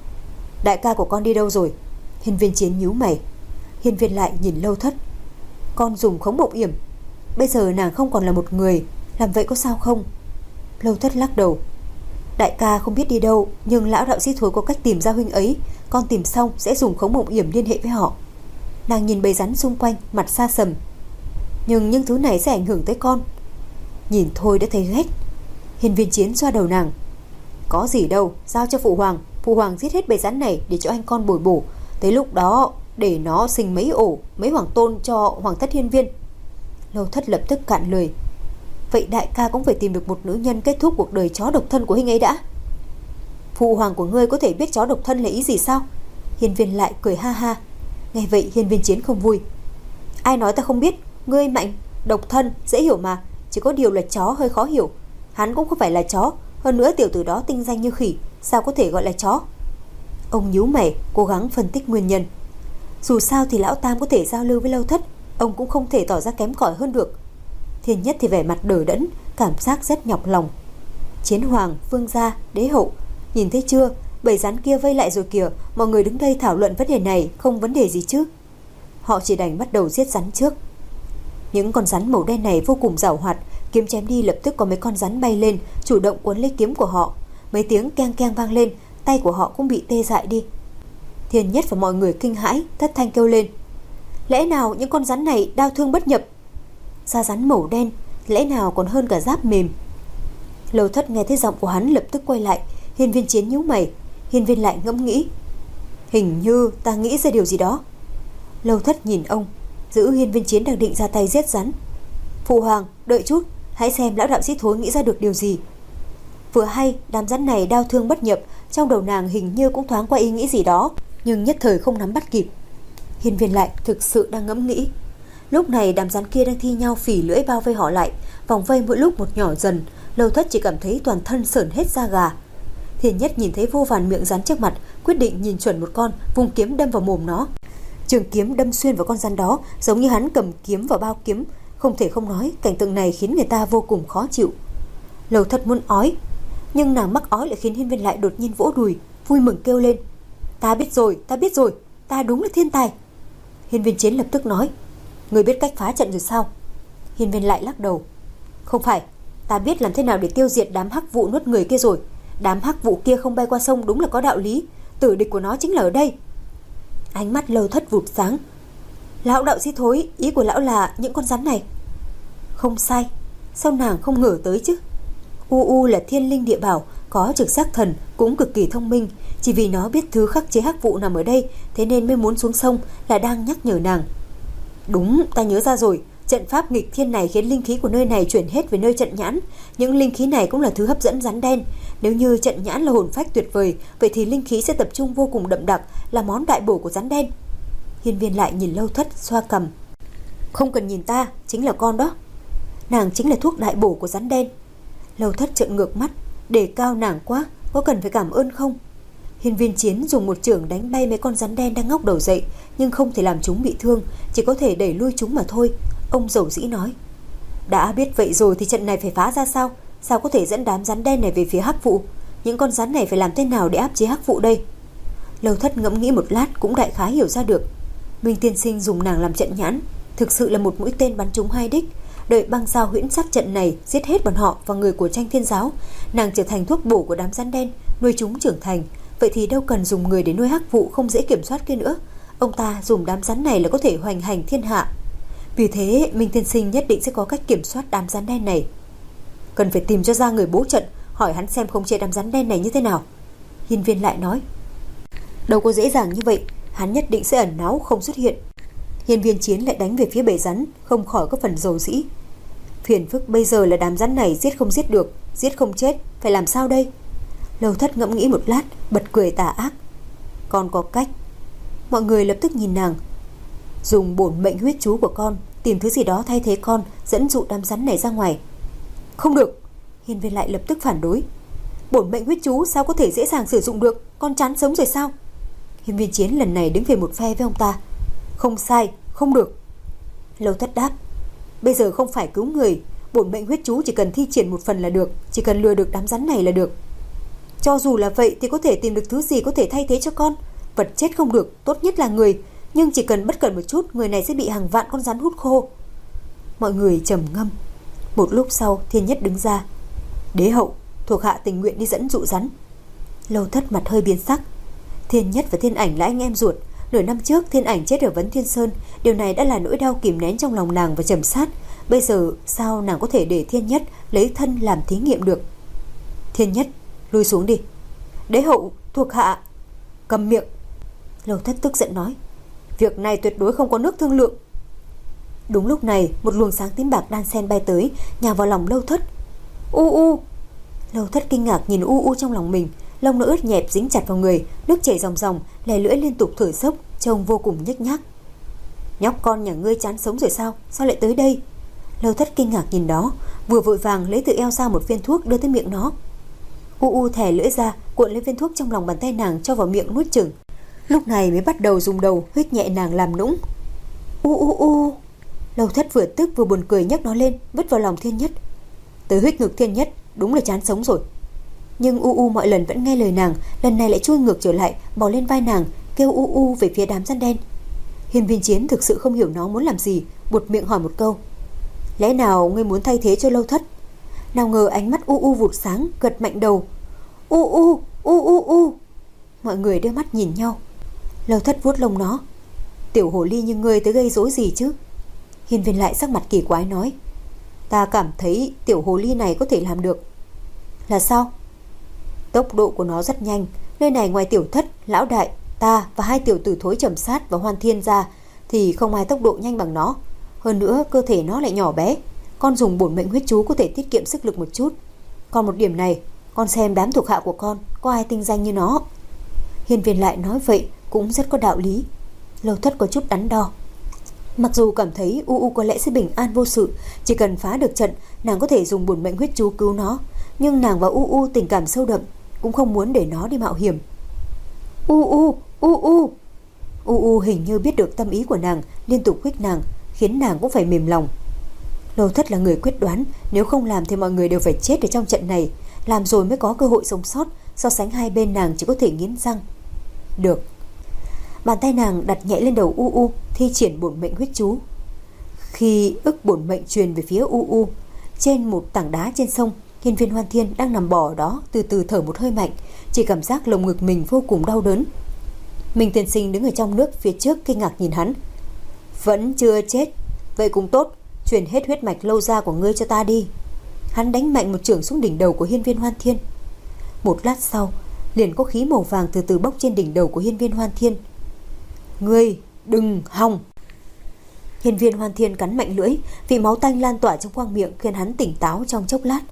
Đại ca của con đi đâu rồi? Hiên Viên Chiến nhíu mày. Hiên Viên lại nhìn Lâu Thất. Con dùng khống mộng yểm. Bây giờ nàng không còn là một người, làm vậy có sao không? Lâu Thất lắc đầu. Đại ca không biết đi đâu, nhưng lão đạo sĩ Thối có cách tìm ra huynh ấy. Con tìm xong sẽ dùng khống mộng yểm liên hệ với họ. Nàng nhìn bầy rắn xung quanh, mặt xa sầm. Nhưng những thứ này sẽ ảnh hưởng tới con. Nhìn thôi đã thấy ghét. Hiên Viên Chiến xoa đầu nàng. Có gì đâu, giao cho phụ hoàng. Phụ hoàng giết hết bầy rắn này để cho anh con bồi bổ. Tới lúc đó để nó sinh mấy ổ, mấy hoàng tôn cho hoàng thất hiên viên. Lâu Thất lập tức cạn lời. Vậy đại ca cũng phải tìm được một nữ nhân kết thúc cuộc đời chó độc thân của huynh ấy đã. Phụ hoàng của ngươi có thể biết chó độc thân là ý gì sao? Hiên Viên lại cười ha ha. Nghe vậy Hiên Viên Chiến không vui. Ai nói ta không biết? Ngươi mạnh, độc thân, dễ hiểu mà. Chỉ có điều là chó hơi khó hiểu. Hắn cũng không phải là chó. Hơn nữa tiểu tử đó tinh danh như khỉ, sao có thể gọi là chó? Ông nhíu mày, cố gắng phân tích nguyên nhân. Dù sao thì lão tam có thể giao lưu với Lâu Thất, ông cũng không thể tỏ ra kém cỏi hơn được. Thiên Nhất thì vẻ mặt đờ đẫn, cảm giác rất nhọc lòng. Chiến hoàng, vương gia, đế hậu, nhìn thấy chưa? Bầy rắn kia vây lại rồi kìa. Mọi người đứng đây thảo luận vấn đề này, không vấn đề gì chứ? Họ chỉ đành bắt đầu giết rắn trước. Những con rắn màu đen này vô cùng giàu hoạt. Kiếm chém đi lập tức có mấy con rắn bay lên, chủ động cuốn lấy kiếm của họ. Mấy tiếng keng keng vang lên, tay của họ cũng bị tê dại đi. Thiên Nhất và mọi người kinh hãi, thất thanh kêu lên. Lẽ nào những con rắn này đao thương bất nhập? Da rắn màu đen, lẽ nào còn hơn cả giáp mềm? Lâu Thất nghe thấy giọng của hắn lập tức quay lại. Hiên Viên Chiến nhíu mày. Hiên Viên lại ngẫm nghĩ. Hình như ta nghĩ ra điều gì đó. Lâu Thất nhìn ông, giữ Hiên Viên Chiến đang định ra tay giết rắn. Phụ hoàng, đợi chút, hãy xem lão đạo sĩ Thối nghĩ ra được điều gì. Vừa hay đám rắn này đao thương bất nhập, trong đầu nàng hình như cũng thoáng qua ý nghĩ gì đó, nhưng nhất thời không nắm bắt kịp. Hiên Viên lại thực sự đang ngẫm nghĩ. Lúc này đám rắn kia đang thi nhau phỉ lưỡi bao vây họ lại, vòng vây mỗi lúc một nhỏ dần. Lâu Thất chỉ cảm thấy toàn thân sởn hết da gà. Thiên Nhất nhìn thấy vô vàn miệng rắn trước mặt, quyết định nhìn chuẩn một con, vùng kiếm đâm vào mồm nó. Trường kiếm đâm xuyên vào con rắn đó, giống như hắn cầm kiếm vào bao kiếm. Không thể không nói, cảnh tượng này khiến người ta vô cùng khó chịu. Lâu Thất muốn ói, nhưng nàng mắc ói lại khiến Hiên Viên lại đột nhiên vỗ đùi, vui mừng kêu lên. Ta biết rồi, ta biết rồi, ta đúng là thiên tài. Hiên Viên Chiến lập tức nói. Người biết cách phá trận rồi sao? Hiên Viên lại lắc đầu. Không phải, ta biết làm thế nào để tiêu diệt đám hắc vụ nuốt người kia rồi. Đám hắc vụ kia không bay qua sông đúng là có đạo lý. Tử địch của nó chính là ở đây. Ánh mắt Lâu Thất vụt sáng. Lão đạo sĩ Thối, ý của lão là những con rắn này? Không sai, sao nàng không ngờ tới chứ? U U là thiên linh địa bảo, có trực giác thần, cũng cực kỳ thông minh. Chỉ vì nó biết thứ khắc chế hắc vụ nằm ở đây, thế nên mới muốn xuống sông, là đang nhắc nhở nàng. Đúng, ta nhớ ra rồi. Trận pháp nghịch thiên này khiến linh khí của nơi này chuyển hết về nơi trận nhãn. Những linh khí này cũng là thứ hấp dẫn rắn đen. Nếu như trận nhãn là hồn phách tuyệt vời, vậy thì linh khí sẽ tập trung vô cùng đậm đặc, là món đại bổ của rắn đen. Hiên Viên lại nhìn Lâu Thất xoa cằm. Không cần nhìn ta, chính là con đó. Nàng chính là thuốc đại bổ của rắn đen. Lâu Thất trợn ngược mắt, đề cao nàng quá, có cần phải cảm ơn không? Hiên Viên Chiến dùng một chưởng đánh bay mấy con rắn đen đang ngóc đầu dậy, nhưng không thể làm chúng bị thương, chỉ có thể đẩy lui chúng mà thôi. Ông dầu dĩ nói, đã biết vậy rồi thì trận này phải phá ra sao? Sao có thể dẫn đám rắn đen này về phía Hắc Vụ? Những con rắn này phải làm thế nào để áp chế Hắc Vụ đây? Lâu Thất ngẫm nghĩ một lát cũng đại khái hiểu ra được. Minh tiên sinh dùng nàng làm trận nhãn, thực sự là một mũi tên bắn trúng hai đích. Đợi băng sao huyễn sát trận này giết hết bọn họ và người của Tranh Thiên Giáo, nàng trở thành thuốc bổ của đám rắn đen, nuôi chúng trưởng thành. Vậy thì đâu cần dùng người để nuôi Hắc Vụ không dễ kiểm soát kia nữa. Ông ta dùng đám rắn này là có thể hoành hành thiên hạ. Vì thế Minh tiên sinh nhất định sẽ có cách kiểm soát đám rắn đen này. Cần phải tìm cho ra người bố trận, hỏi hắn xem khống chế đám rắn đen này như thế nào. Hiên Viên lại nói, đâu có dễ dàng như vậy, hắn nhất định sẽ ẩn náu không xuất hiện. Hiên Viên Chiến lại đánh về phía bầy rắn, không khỏi có phần dầu dĩ. Phiền phức bây giờ là đám rắn này giết không giết được, giết không chết, phải làm sao đây? Lâu Thất ngẫm nghĩ một lát, bật cười tà ác. Con có cách. Mọi người lập tức nhìn nàng. Dùng bổn mệnh huyết chú của con, tìm thứ gì đó thay thế con, dẫn dụ đám rắn này ra ngoài. Không được. Hiên Viên lại lập tức phản đối. Bổn mệnh huyết chú sao có thể dễ dàng sử dụng được, con chán sống rồi sao? Hiên Viên Chiến lần này đứng về một phe với ông ta. Không sai, không được. Lâu Thất đáp, bây giờ không phải cứu người, bổn mệnh huyết chú chỉ cần thi triển một phần là được, chỉ cần lừa được đám rắn này là được. Cho dù là vậy thì có thể tìm được thứ gì có thể thay thế cho con. Vật chết không được, tốt nhất là người, nhưng chỉ cần bất cẩn một chút, người này sẽ bị hàng vạn con rắn hút khô. Mọi người trầm ngâm. Một lúc sau Thiên Nhất đứng ra. Đế hậu, thuộc hạ tình nguyện đi dẫn dụ rắn. Lâu Thất mặt hơi biến sắc. Thiên Nhất và Thiên Ảnh là anh em ruột. Nửa năm trước Thiên Ảnh chết ở Vấn Thiên Sơn, điều này đã là nỗi đau kìm nén trong lòng nàng và trầm sát. Bây giờ sao nàng có thể để Thiên Nhất lấy thân làm thí nghiệm được? Thiên Nhất, lui xuống đi. Đế hậu, thuộc hạ. Cầm miệng. Lâu Thất tức giận nói, việc này tuyệt đối không có nước thương lượng. Đúng lúc này một luồng sáng tím bạc đan sen bay tới, nhào vào lòng Lâu Thất. U u. Lâu Thất kinh ngạc nhìn u u trong lòng mình, lông nó ướt nhẹp dính chặt vào người, nước chảy ròng ròng, lè lưỡi liên tục thở dốc, trông vô cùng nhếch nhác. Nhóc con nhà ngươi chán sống rồi sao? Sao lại tới đây? Lâu Thất kinh ngạc nhìn đó, vừa vội vàng lấy từ eo ra một viên thuốc đưa tới miệng nó. U u thè lưỡi ra, cuộn lấy viên thuốc trong lòng bàn tay nàng cho vào miệng nuốt chửng. Lúc này mới bắt đầu dùng đầu hít nhẹ nàng làm nũng. U u u. Lâu Thất vừa tức vừa buồn cười nhấc nó lên, vứt vào lòng Thiên Nhất. Tới hít ngực Thiên Nhất, đúng là chán sống rồi. Nhưng u u mọi lần vẫn nghe lời nàng, lần này lại chui ngược trở lại, bò lên vai nàng, kêu u u về phía đám rắn đen. Hiên Viên Chiến thực sự không hiểu nó muốn làm gì, buột miệng hỏi một câu. Lẽ nào ngươi muốn thay thế cho Lâu Thất? Nào ngờ ánh mắt u u vụt sáng, gật mạnh đầu. U u, u u u. Mọi người đưa mắt nhìn nhau. Lâu Thất vuốt lông nó. Tiểu hồ ly như ngươi tới gây rối gì chứ? Hiên Viên lại sắc mặt kỳ quái nói, ta cảm thấy tiểu hồ ly này có thể làm được. Là sao? Tốc độ của nó rất nhanh. Nơi này ngoài Tiểu Thất, lão đại, ta và hai tiểu tử Thối Trầm Sát và Hoan Thiên ra thì không ai tốc độ nhanh bằng nó. Hơn nữa cơ thể nó lại nhỏ bé. Con dùng bổn mệnh huyết chú có thể tiết kiệm sức lực một chút. Còn một điểm này, con xem đám thuộc hạ của con có ai tinh danh như nó. Hiên Viên lại nói vậy cũng rất có đạo lý. Lâu Thất có chút đắn đo. Mặc dù cảm thấy u u có lẽ sẽ bình an vô sự, chỉ cần phá được trận, nàng có thể dùng bổn mệnh huyết chú cứu nó, nhưng nàng và u u tình cảm sâu đậm, cũng không muốn để nó đi mạo hiểm. U u, u u. U u hình như biết được tâm ý của nàng, liên tục khuyết nàng, khiến nàng cũng phải mềm lòng. Lâu Thất là người quyết đoán, nếu không làm thì mọi người đều phải chết ở trong trận này, làm rồi mới có cơ hội sống sót. So sánh hai bên nàng chỉ có thể nghiến răng. Được. Bàn tay nàng đặt nhẹ lên đầu u u, thi triển bổn mệnh huyết chú. Khi ức bổn mệnh truyền về phía u u, trên một tảng đá trên sông, Hiên Viên Hoan Thiên đang nằm bò ở đó, từ từ thở một hơi mạnh, chỉ cảm giác lồng ngực mình vô cùng đau đớn. Minh tiên sinh đứng ở trong nước phía trước kinh ngạc nhìn hắn. Vẫn chưa chết, vậy cũng tốt, truyền hết huyết mạch lâu ra của ngươi cho ta đi. Hắn đánh mạnh một chưởng xuống đỉnh đầu của Hiên Viên Hoan Thiên. Một lát sau, liền có khí màu vàng từ từ bốc trên đỉnh đầu của Hiên Viên Hoan Thiên. Ngươi đừng hòng. Hiên Viên Hoan Thiên cắn mạnh lưỡi, vị máu tanh lan tỏa trong khoang miệng khiến hắn tỉnh táo trong chốc lát.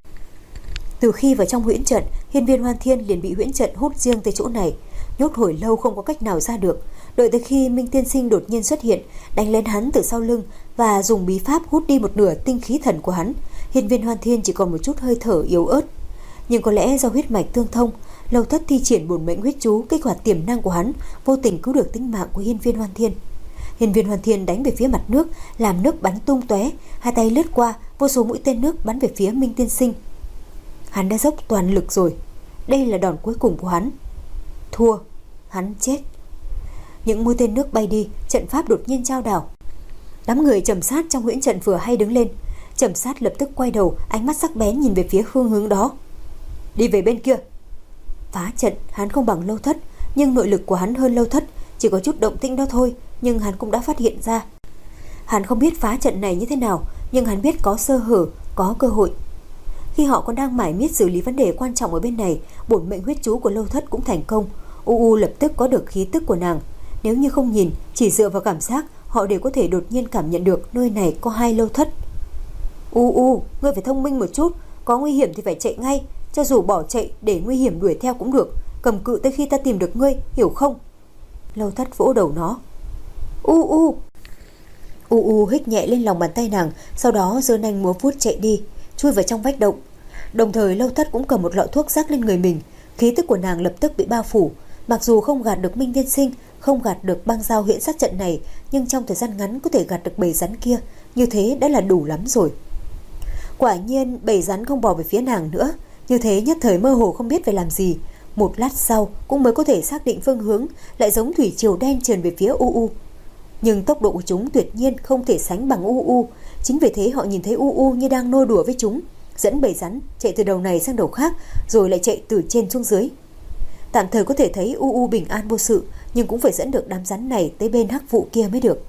Từ khi vào trong huyễn trận, Hiên Viên Hoan Thiên liền bị huyễn trận hút riêng tới chỗ này, nhốt hồi lâu không có cách nào ra được. Đợi tới khi Minh Tiên Sinh đột nhiên xuất hiện, đánh lên hắn từ sau lưng và dùng bí pháp hút đi một nửa tinh khí thần của hắn, Hiên Viên Hoan Thiên chỉ còn một chút hơi thở yếu ớt. Nhưng có lẽ do huyết mạch tương thông, Lâu Thất thi triển bổn mệnh huyết chú kích hoạt tiềm năng của hắn, vô tình cứu được tính mạng của Hiên Viên Hoan Thiên. Hiên Viên Hoan Thiên đánh về phía mặt nước, làm nước bắn tung tóe, hai tay lướt qua, vô số mũi tên nước bắn về phía Minh Tiên Sinh. Hắn đã dốc toàn lực rồi, đây là đòn cuối cùng của hắn. Thua, hắn chết. Những mũi tên nước bay đi, trận pháp đột nhiên chao đảo. Đám người Trầm Sát trong huyễn trận vừa hay đứng lên. Trầm Sát lập tức quay đầu, ánh mắt sắc bén nhìn về phía phương hướng đó. Đi về bên kia. Phá trận hắn không bằng Lâu Thất, nhưng nội lực của hắn hơn Lâu Thất, chỉ có chút động tĩnh đó thôi, nhưng hắn cũng đã phát hiện ra. Hắn không biết phá trận này như thế nào, nhưng hắn biết có sơ hở, có cơ hội. Khi họ còn đang mải miết xử lý vấn đề quan trọng ở bên này, bổn mệnh huyết chú của Lâu Thất cũng thành công. U U lập tức có được khí tức của nàng. Nếu như không nhìn, chỉ dựa vào cảm giác, họ đều có thể đột nhiên cảm nhận được nơi này có hai Lâu Thất. U U, ngươi phải thông minh một chút, có nguy hiểm thì phải chạy ngay, cho dù bỏ chạy để nguy hiểm đuổi theo cũng được, cầm cự tới khi ta tìm được ngươi, hiểu không? Lâu Thất vỗ đầu nó. U U. U U hít nhẹ lên lòng bàn tay nàng, sau đó giơ nanh múa vuốt chạy đi, chui vào trong vách động. Đồng thời Lâu Thất cũng cầm một lọ thuốc rắc lên người mình, khí tức của nàng lập tức bị bao phủ. Mặc dù không gạt được Minh Tiên Sinh, không gạt được băng giao huyễn sát trận này, nhưng trong thời gian ngắn có thể gạt được bầy rắn kia, như thế đã là đủ lắm rồi. Quả nhiên bầy rắn không bò về phía nàng nữa, như thế nhất thời mơ hồ không biết phải làm gì. Một lát sau cũng mới có thể xác định phương hướng, lại giống thủy triều đen trườn về phía U U. Nhưng tốc độ của chúng tuyệt nhiên không thể sánh bằng U U. Chính vì thế họ nhìn thấy U U như đang nô đùa với chúng, dẫn bầy rắn chạy từ đầu này sang đầu khác, rồi lại chạy từ trên xuống dưới. Tạm thời có thể thấy U U bình an vô sự, nhưng cũng phải dẫn được đám rắn này tới bên hắc vụ kia mới được.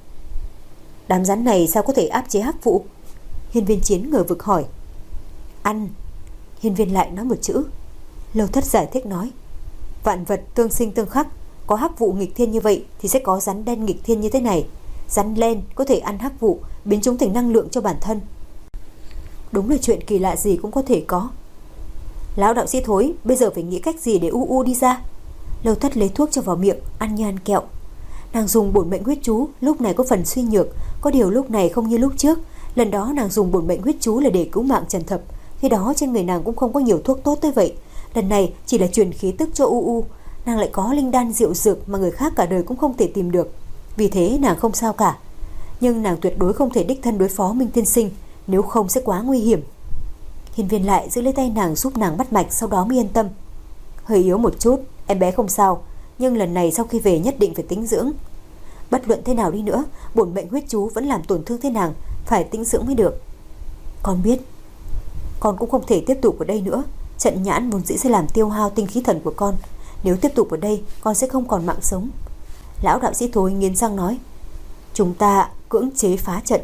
Đám rắn này sao có thể áp chế hắc vụ? Hiên Viên Chiến ngờ vực hỏi. Ăn. Hiên Viên lại nói một chữ. Lâu Thất giải thích nói. Vạn vật tương sinh tương khắc, có hắc vụ nghịch thiên như vậy thì sẽ có rắn đen nghịch thiên như thế này. Rắn đen có thể ăn hắc vụ, biến chúng thành năng lượng cho bản thân. Đúng là chuyện kỳ lạ gì cũng có thể có. Lão đạo sĩ Thối, bây giờ phải nghĩ cách gì để U U đi ra? Lâu Thất lấy thuốc cho vào miệng, ăn như ăn kẹo. Nàng dùng bổn mệnh huyết chú, lúc này có phần suy nhược, có điều lúc này không như lúc trước. Lần đó nàng dùng bổn mệnh huyết chú là để cứu mạng Trần Thập, khi đó trên người nàng cũng không có nhiều thuốc tốt tới vậy. Lần này chỉ là truyền khí tức cho U U. Nàng lại có linh đan diệu dược mà người khác cả đời cũng không thể tìm được, vì thế nàng không sao cả. Nhưng nàng tuyệt đối không thể đích thân đối phó Minh Tiên Sinh, nếu không sẽ quá nguy hiểm. Hiên Viên lại giữ lấy tay nàng giúp nàng bắt mạch, sau đó mới yên tâm. Hơi yếu một chút, em bé không sao, nhưng lần này sau khi về nhất định phải tĩnh dưỡng. Bất luận thế nào đi nữa, bổn mệnh huyết chú vẫn làm tổn thương thế nàng, phải tĩnh dưỡng mới được. Con biết. Con cũng không thể tiếp tục ở đây nữa. Trận nhãn vốn dĩ sẽ làm tiêu hao tinh khí thần của con. Nếu tiếp tục ở đây, con sẽ không còn mạng sống. Lão đạo sĩ Thối nghiến răng nói. Chúng ta cưỡng chế phá trận.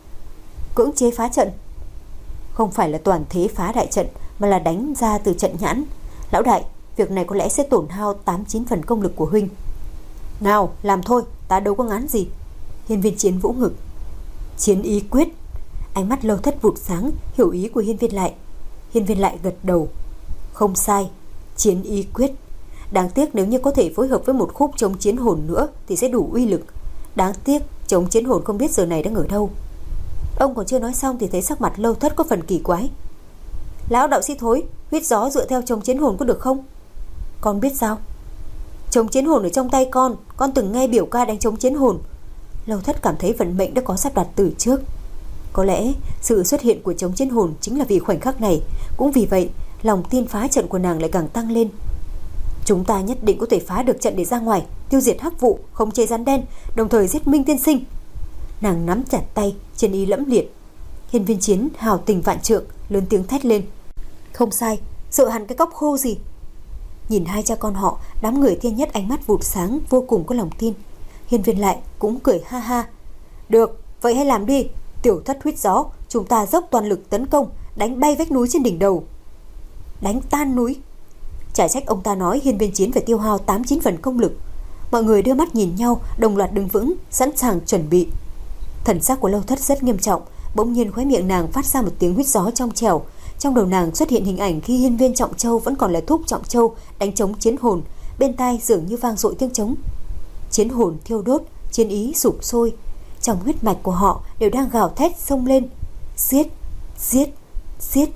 Cưỡng chế phá trận? Không phải là toàn thế phá đại trận, mà là đánh ra từ trận nhãn. Lão đại, việc này có lẽ sẽ tổn hao tám chín phần công lực của huynh. Nào, làm thôi, ta đâu có ngán gì. Hiên Viên Chiến vỗ ngực. Chiến ý quyết. Ánh mắt Lâu Thất vụt sáng, hiểu ý của Hiên Viên lại. Hiên Viên lại gật đầu. Không sai, chiến ý quyết. Đáng tiếc nếu như có thể phối hợp với một khúc chống chiến hồn nữa thì sẽ đủ uy lực. Đáng tiếc chống chiến hồn không biết giờ này đang ở đâu. Ông còn chưa nói xong thì thấy sắc mặt Lâu Thất có phần kỳ quái. Lão đạo sĩ Thối, huyết gió dựa theo chống chiến hồn có được không? Con biết sao? Chống chiến hồn ở trong tay con, con từng nghe biểu ca đánh chống chiến hồn. Lâu Thất cảm thấy vận mệnh đã có sắp đặt từ trước. Có lẽ sự xuất hiện của chống chiến hồn chính là vì khoảnh khắc này. Cũng vì vậy lòng tin phá trận của nàng lại càng tăng lên. Chúng ta nhất định có thể phá được trận để ra ngoài, tiêu diệt hắc vụ, khống chế rắn đen, đồng thời giết Minh Tiên Sinh. Nàng nắm chặt tay, chiến ý lẫm liệt. Hiên Viên Chiến hào tình vạn trượng, lớn tiếng thét lên. Không sai, sợ hẳn cái cóc khô gì. Nhìn hai cha con họ, đám người Thiên Nhất ánh mắt vụt sáng, vô cùng có lòng tin. Hiên Viên lại cũng cười ha ha. Được, vậy hãy làm đi. Tiểu thất huyết gió, chúng ta dốc toàn lực tấn công, đánh bay vách núi trên đỉnh đầu. Đánh tan núi? Chả trách ông ta nói Hiên Viên Chiến phải tiêu hao tám chín phần công lực. Mọi người đưa mắt nhìn nhau, đồng loạt đứng vững, sẵn sàng chuẩn bị. Thần sắc của Lâu Thất rất nghiêm trọng, bỗng nhiên khóe miệng nàng phát ra một tiếng huýt gió trong trẻo. Trong đầu nàng xuất hiện hình ảnh khi hiên viên Trọng Châu vẫn còn là thúc Trọng Châu đánh trống chiến hồn, bên tai dường như vang dội tiếng trống. Chiến hồn thiêu đốt, chiến ý sụp sôi, trong huyết mạch của họ đều đang gào thét xông lên. Giết, giết, giết.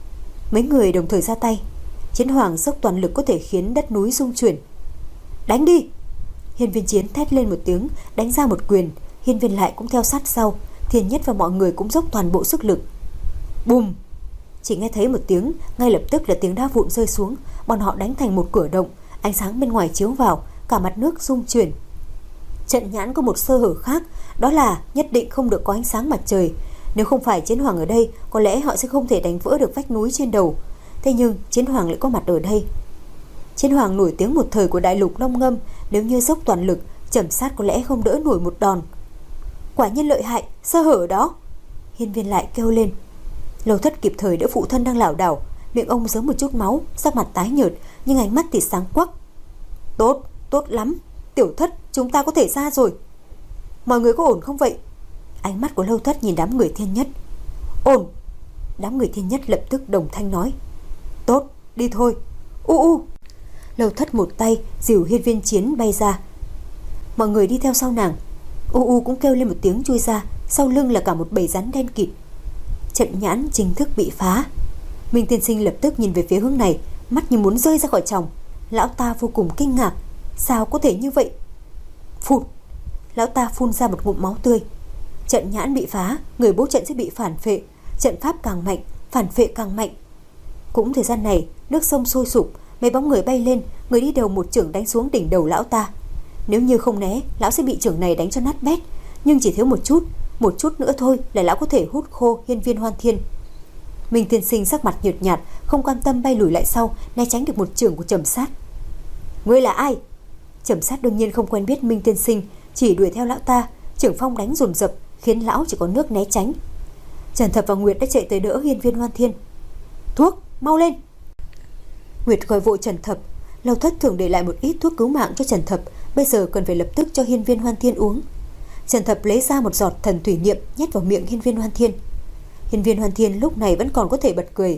Mấy người đồng thời ra tay. Chiến hoàng dốc toàn lực có thể khiến đất núi rung chuyển. Đánh đi! Hiên viên Chiến thét lên một tiếng, đánh ra một quyền. Hiên viên Lại cũng theo sát sau. Thiên Nhất và mọi người cũng dốc toàn bộ sức lực. Bùm! Chỉ nghe thấy một tiếng, ngay lập tức là tiếng đá vụn rơi xuống. Bọn họ đánh thành một cửa động, ánh sáng bên ngoài chiếu vào, cả mặt nước rung chuyển. Trận nhãn có một sơ hở khác, đó là nhất định không được có ánh sáng mặt trời. Nếu không phải Chiến hoàng ở đây, có lẽ họ sẽ không thể đánh vỡ được vách núi trên đầu. Thế nhưng Chiến hoàng lại có mặt ở đây. Chiến hoàng nổi tiếng một thời của đại lục Long Ngâm, nếu như dốc toàn lực, Trầm Sát có lẽ không đỡ nổi một đòn. Quả nhiên lợi hại, sơ hở đó. Hiên viên Lại kêu lên. Lâu Thất kịp thời đỡ phụ thân đang lảo đảo, miệng ông giớm một chút máu, sắc mặt tái nhợt nhưng ánh mắt thì sáng quắc. Tốt, tốt lắm, Tiểu Thất, chúng ta có thể ra rồi. Mọi người có ổn không vậy? Ánh mắt của Lâu Thất nhìn đám người Thiên Nhất. Ổn. Đám người Thiên Nhất lập tức đồng thanh nói. Tốt, đi thôi. U u. Lâu Thất một tay dìu hiên viên Chiến bay ra. Mọi người đi theo sau nàng. U u cũng kêu lên một tiếng chui ra, sau lưng là cả một bầy rắn đen kịt. Trận nhãn chính thức bị phá. Minh tiên sinh lập tức nhìn về phía hướng này, mắt như muốn rơi ra khỏi tròng. Lão ta vô cùng kinh ngạc. Sao có thể như vậy? Phụt. Lão ta phun ra một ngụm máu tươi. Trận nhãn bị phá, người bố trận sẽ bị phản phệ. Trận pháp càng mạnh, phản phệ càng mạnh. Cũng thời gian này, nước sông sôi sục, mấy bóng người bay lên, người đi đầu một chưởng đánh xuống đỉnh đầu lão ta. Nếu như không né, lão sẽ bị chưởng này đánh cho nát bét. Nhưng chỉ thiếu một chút, một chút nữa thôi là lão có thể hút khô hiên viên Hoan Thiên. Minh tiên sinh sắc mặt nhợt nhạt, không quan tâm bay lùi lại sau, né tránh được một chưởng của Trầm Sát. Ngươi là ai? Trầm Sát đương nhiên không quen biết Minh tiên sinh, chỉ đuổi theo lão ta. Trưởng phong đánh dồn dập, khiến lão chỉ có nước né tránh. Trần Thập và Nguyệt đã chạy tới đỡ hiên viên Hoan Thiên. Thuốc, mau lên! Nguyệt gọi vội Trần Thập. Lâu Thất thường để lại một ít thuốc cứu mạng cho Trần Thập, bây giờ cần phải lập tức cho hiên viên Hoan Thiên uống. Trần Thập lấy ra một giọt thần thủy niệm nhét vào miệng hiên viên Hoan Thiên. Hiên viên Hoan Thiên lúc này vẫn còn có thể bật cười.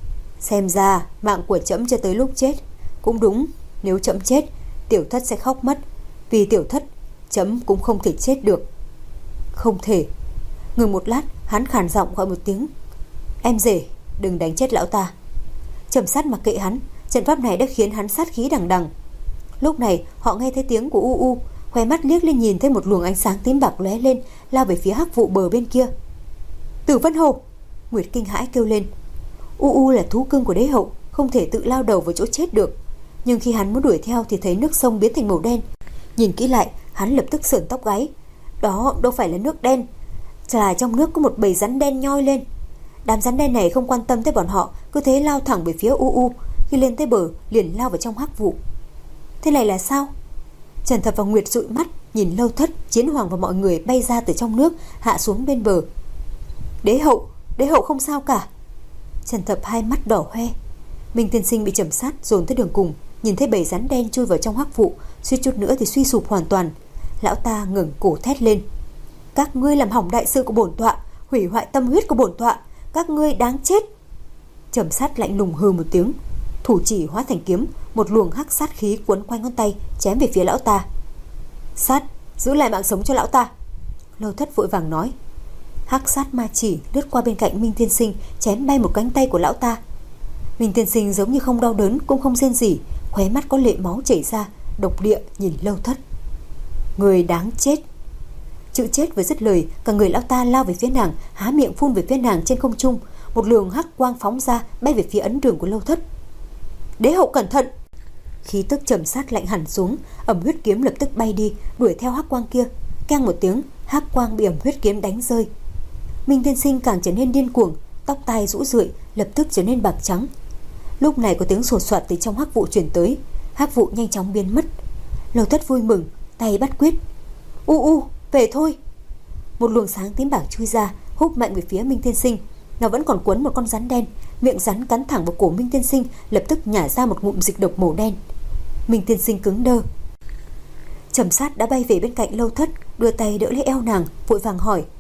Xem ra mạng của trẫm cho tới lúc chết. Cũng đúng, nếu trẫm chết, Tiểu Thất sẽ khóc mất. Vì Tiểu Thất, trẫm cũng không thể chết được. Không thể. Ngừng một lát, hắn khàn giọng gọi một tiếng. Em rể, đừng đánh chết lão ta. Trầm Sát mặc kệ hắn, trận pháp này đã khiến hắn sát khí đằng đằng. Lúc này họ nghe thấy tiếng của U U, khóe mắt liếc lên nhìn thấy một luồng ánh sáng tím bạc lóe lên, lao về phía hắc vụ bờ bên kia. Tử Vân Hồ! Nguyệt kinh hãi kêu lên. U U là thú cưng của đế hậu, không thể tự lao đầu vào chỗ chết được. Nhưng khi hắn muốn đuổi theo thì thấy nước sông biến thành màu đen. Nhìn kỹ lại, hắn lập tức sởn tóc gáy. Đó đâu phải là nước đen, là trong nước có một bầy rắn đen nhoi lên. Đám rắn đen này không quan tâm tới bọn họ, cứ thế lao thẳng về phía U U. Khi lên tới bờ liền lao vào trong hắc vụ. Thế này là sao? Trần Thập và Nguyệt dụi mắt nhìn Lâu Thất, Chiến hoàng và mọi người bay ra từ trong nước, hạ xuống bên bờ. Đế hậu, đế hậu không sao cả. Trần Thập hai mắt đỏ hoe. Minh tiên sinh bị Trầm Sát dồn tới đường cùng, nhìn thấy bầy rắn đen chui vào trong hắc vụ, suýt chút nữa thì suy sụp hoàn toàn. Lão ta ngẩng cổ thét lên. Các ngươi làm hỏng đại sự của bổn tọa, hủy hoại tâm huyết của bổn tọa, các ngươi đáng chết. Trầm Sát lạnh lùng hừ một tiếng, thủ chỉ hóa thành kiếm, một luồng hắc sát khí quấn quanh ngón tay chém về phía lão ta. Sát, giữ lại mạng sống cho lão ta. Lâu Thất vội vàng nói. Hắc sát ma chỉ lướt qua bên cạnh Minh tiên sinh, chém bay một cánh tay của lão ta. Minh tiên sinh giống như không đau đớn cũng không rên rỉ, khóe mắt có lệ máu chảy ra, độc địa nhìn Lâu Thất. Người đáng chết. Chữ chết vừa dứt lời, cả người lão ta lao về phía nàng, há miệng phun về phía nàng trên không trung. Một luồng hắc quang phóng ra, bay về phía ấn đường của Lâu Thất. Đế hậu cẩn thận! Khí tức Trầm Sát lạnh hẳn xuống, ẩm huyết kiếm lập tức bay đi, đuổi theo hắc quang kia. Keng một tiếng, hắc quang bị ẩm huyết kiếm đánh rơi. Minh tiên sinh càng trở nên điên cuồng, tóc tai rũ rượi, lập tức trở nên bạc trắng. Lúc này có tiếng sột soạt từ trong hắc vụ truyền tới, hắc vụ nhanh chóng biến mất. Lâu Thất vui mừng, tay bắt quyết. U u, về thôi. Một luồng sáng tím bạc chui ra, húc mạnh về phía Minh tiên sinh. Nó vẫn còn quấn một con rắn đen, miệng rắn cắn thẳng vào cổ Minh tiên sinh, lập tức nhả ra một ngụm dịch độc màu đen. Minh tiên sinh cứng đơ. Trầm Sát đã bay về bên cạnh Lâu Thất, đưa tay đỡ lấy eo nàng, vội vàng hỏi.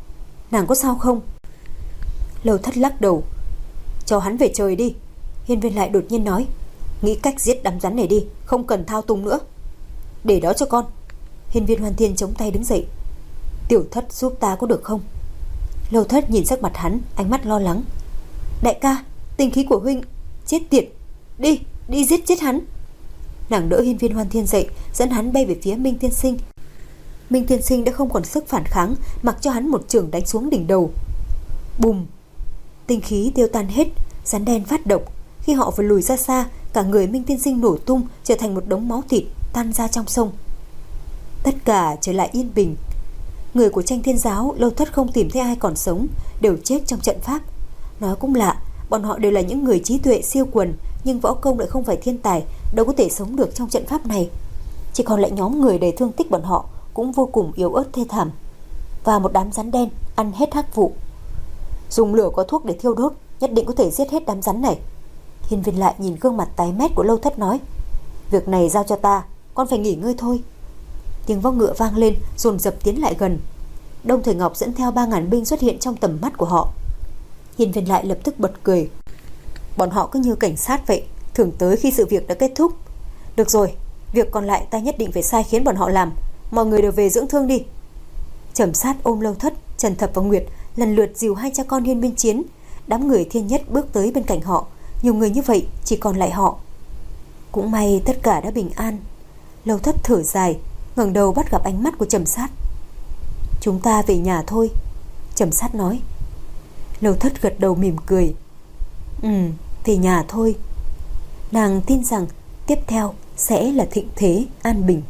Nàng có sao không? Lâu Thất lắc đầu. Cho hắn về trời đi. Hiên Viên lại đột nhiên nói. Nghĩ cách giết đám rắn này đi, không cần thao túng nữa. Để đó cho con. Hiên Viên Hoan Thiên chống tay đứng dậy. Tiểu Thất giúp ta có được không? Lâu Thất nhìn sắc mặt hắn, ánh mắt lo lắng. Đại ca, tinh khí của huynh. Chết tiệt. Đi, đi giết chết hắn. Nàng đỡ Hiên Viên Hoan Thiên dậy, dẫn hắn bay về phía Minh Tiên Sinh. Minh Tiên Sinh đã không còn sức phản kháng, mặc cho hắn một chưởng đánh xuống đỉnh đầu. Bùm. Tinh khí tiêu tan hết, rắn đen phát độc. Khi họ vừa lùi ra xa, cả người Minh Tiên Sinh nổ tung, trở thành một đống máu thịt tan ra trong sông. Tất cả trở lại yên bình. Người của Tranh Thiên Giáo Lâu Thất không tìm thấy ai còn sống, đều chết trong trận pháp. Nói cũng lạ, bọn họ đều là những người trí tuệ siêu quần, nhưng võ công lại không phải thiên tài, đâu có thể sống được trong trận pháp này. Chỉ còn lại nhóm người đầy thương tích bọn họ, cũng vô cùng yếu ớt thê thảm. Và một đám rắn đen ăn hết hắc vụ. Dùng lửa có thuốc để thiêu đốt, nhất định có thể giết hết đám rắn này. Hiên Viên lại nhìn gương mặt tái mét của Lâu Thất nói. Việc này giao cho ta, con phải nghỉ ngơi thôi. Tiếng vó ngựa vang lên, dồn dập tiến lại gần. Đông Thời Ngọc dẫn theo ba ngàn binh xuất hiện trong tầm mắt của họ. Hiên Viên lại lập tức bật cười. Bọn họ cứ như cảnh sát vậy, thường tới khi sự việc đã kết thúc. Được rồi, việc còn lại ta nhất định phải sai khiến bọn họ làm. Mọi người đều về dưỡng thương đi. Trầm Sát ôm Lâu Thất, Trần Thập và Nguyệt lần lượt dìu hai cha con Hiên Viên Chiến. Đám người Thiên Nhất bước tới bên cạnh họ. Nhiều người như vậy, chỉ còn lại họ. Cũng may tất cả đã bình an. Lâu Thất thở dài, ngẩng đầu bắt gặp ánh mắt của Trầm Sát. Chúng ta về nhà thôi, Trầm Sát nói. Lâu Thất gật đầu mỉm cười. Ừ, về nhà thôi. Nàng tin rằng tiếp theo sẽ là thịnh thế an bình.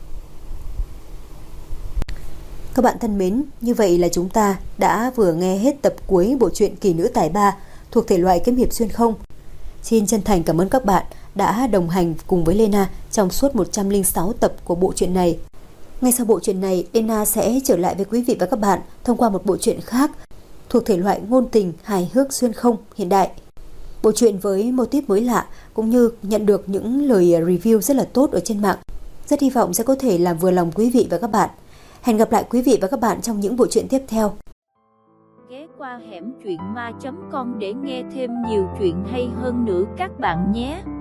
Các bạn thân mến, như vậy là chúng ta đã vừa nghe hết tập cuối bộ truyện Kỳ Nữ Tài Ba thuộc thể loại kiếm hiệp xuyên không. Xin chân thành cảm ơn các bạn đã đồng hành cùng với Lena trong suốt một trăm lẻ sáu tập của bộ truyện này. Ngay sau bộ truyện này, Lena sẽ trở lại với quý vị và các bạn thông qua một bộ truyện khác thuộc thể loại ngôn tình hài hước xuyên không hiện đại. Bộ truyện với mô típ mới lạ cũng như nhận được những lời review rất là tốt ở trên mạng. Rất hy vọng sẽ có thể làm vừa lòng quý vị và các bạn. Hẹn gặp lại quý vị và các bạn trong những bộ truyện tiếp theo. Ghé qua hẻm truyện ma chấm com để nghe thêm nhiều chuyện hay hơn nữa các bạn nhé.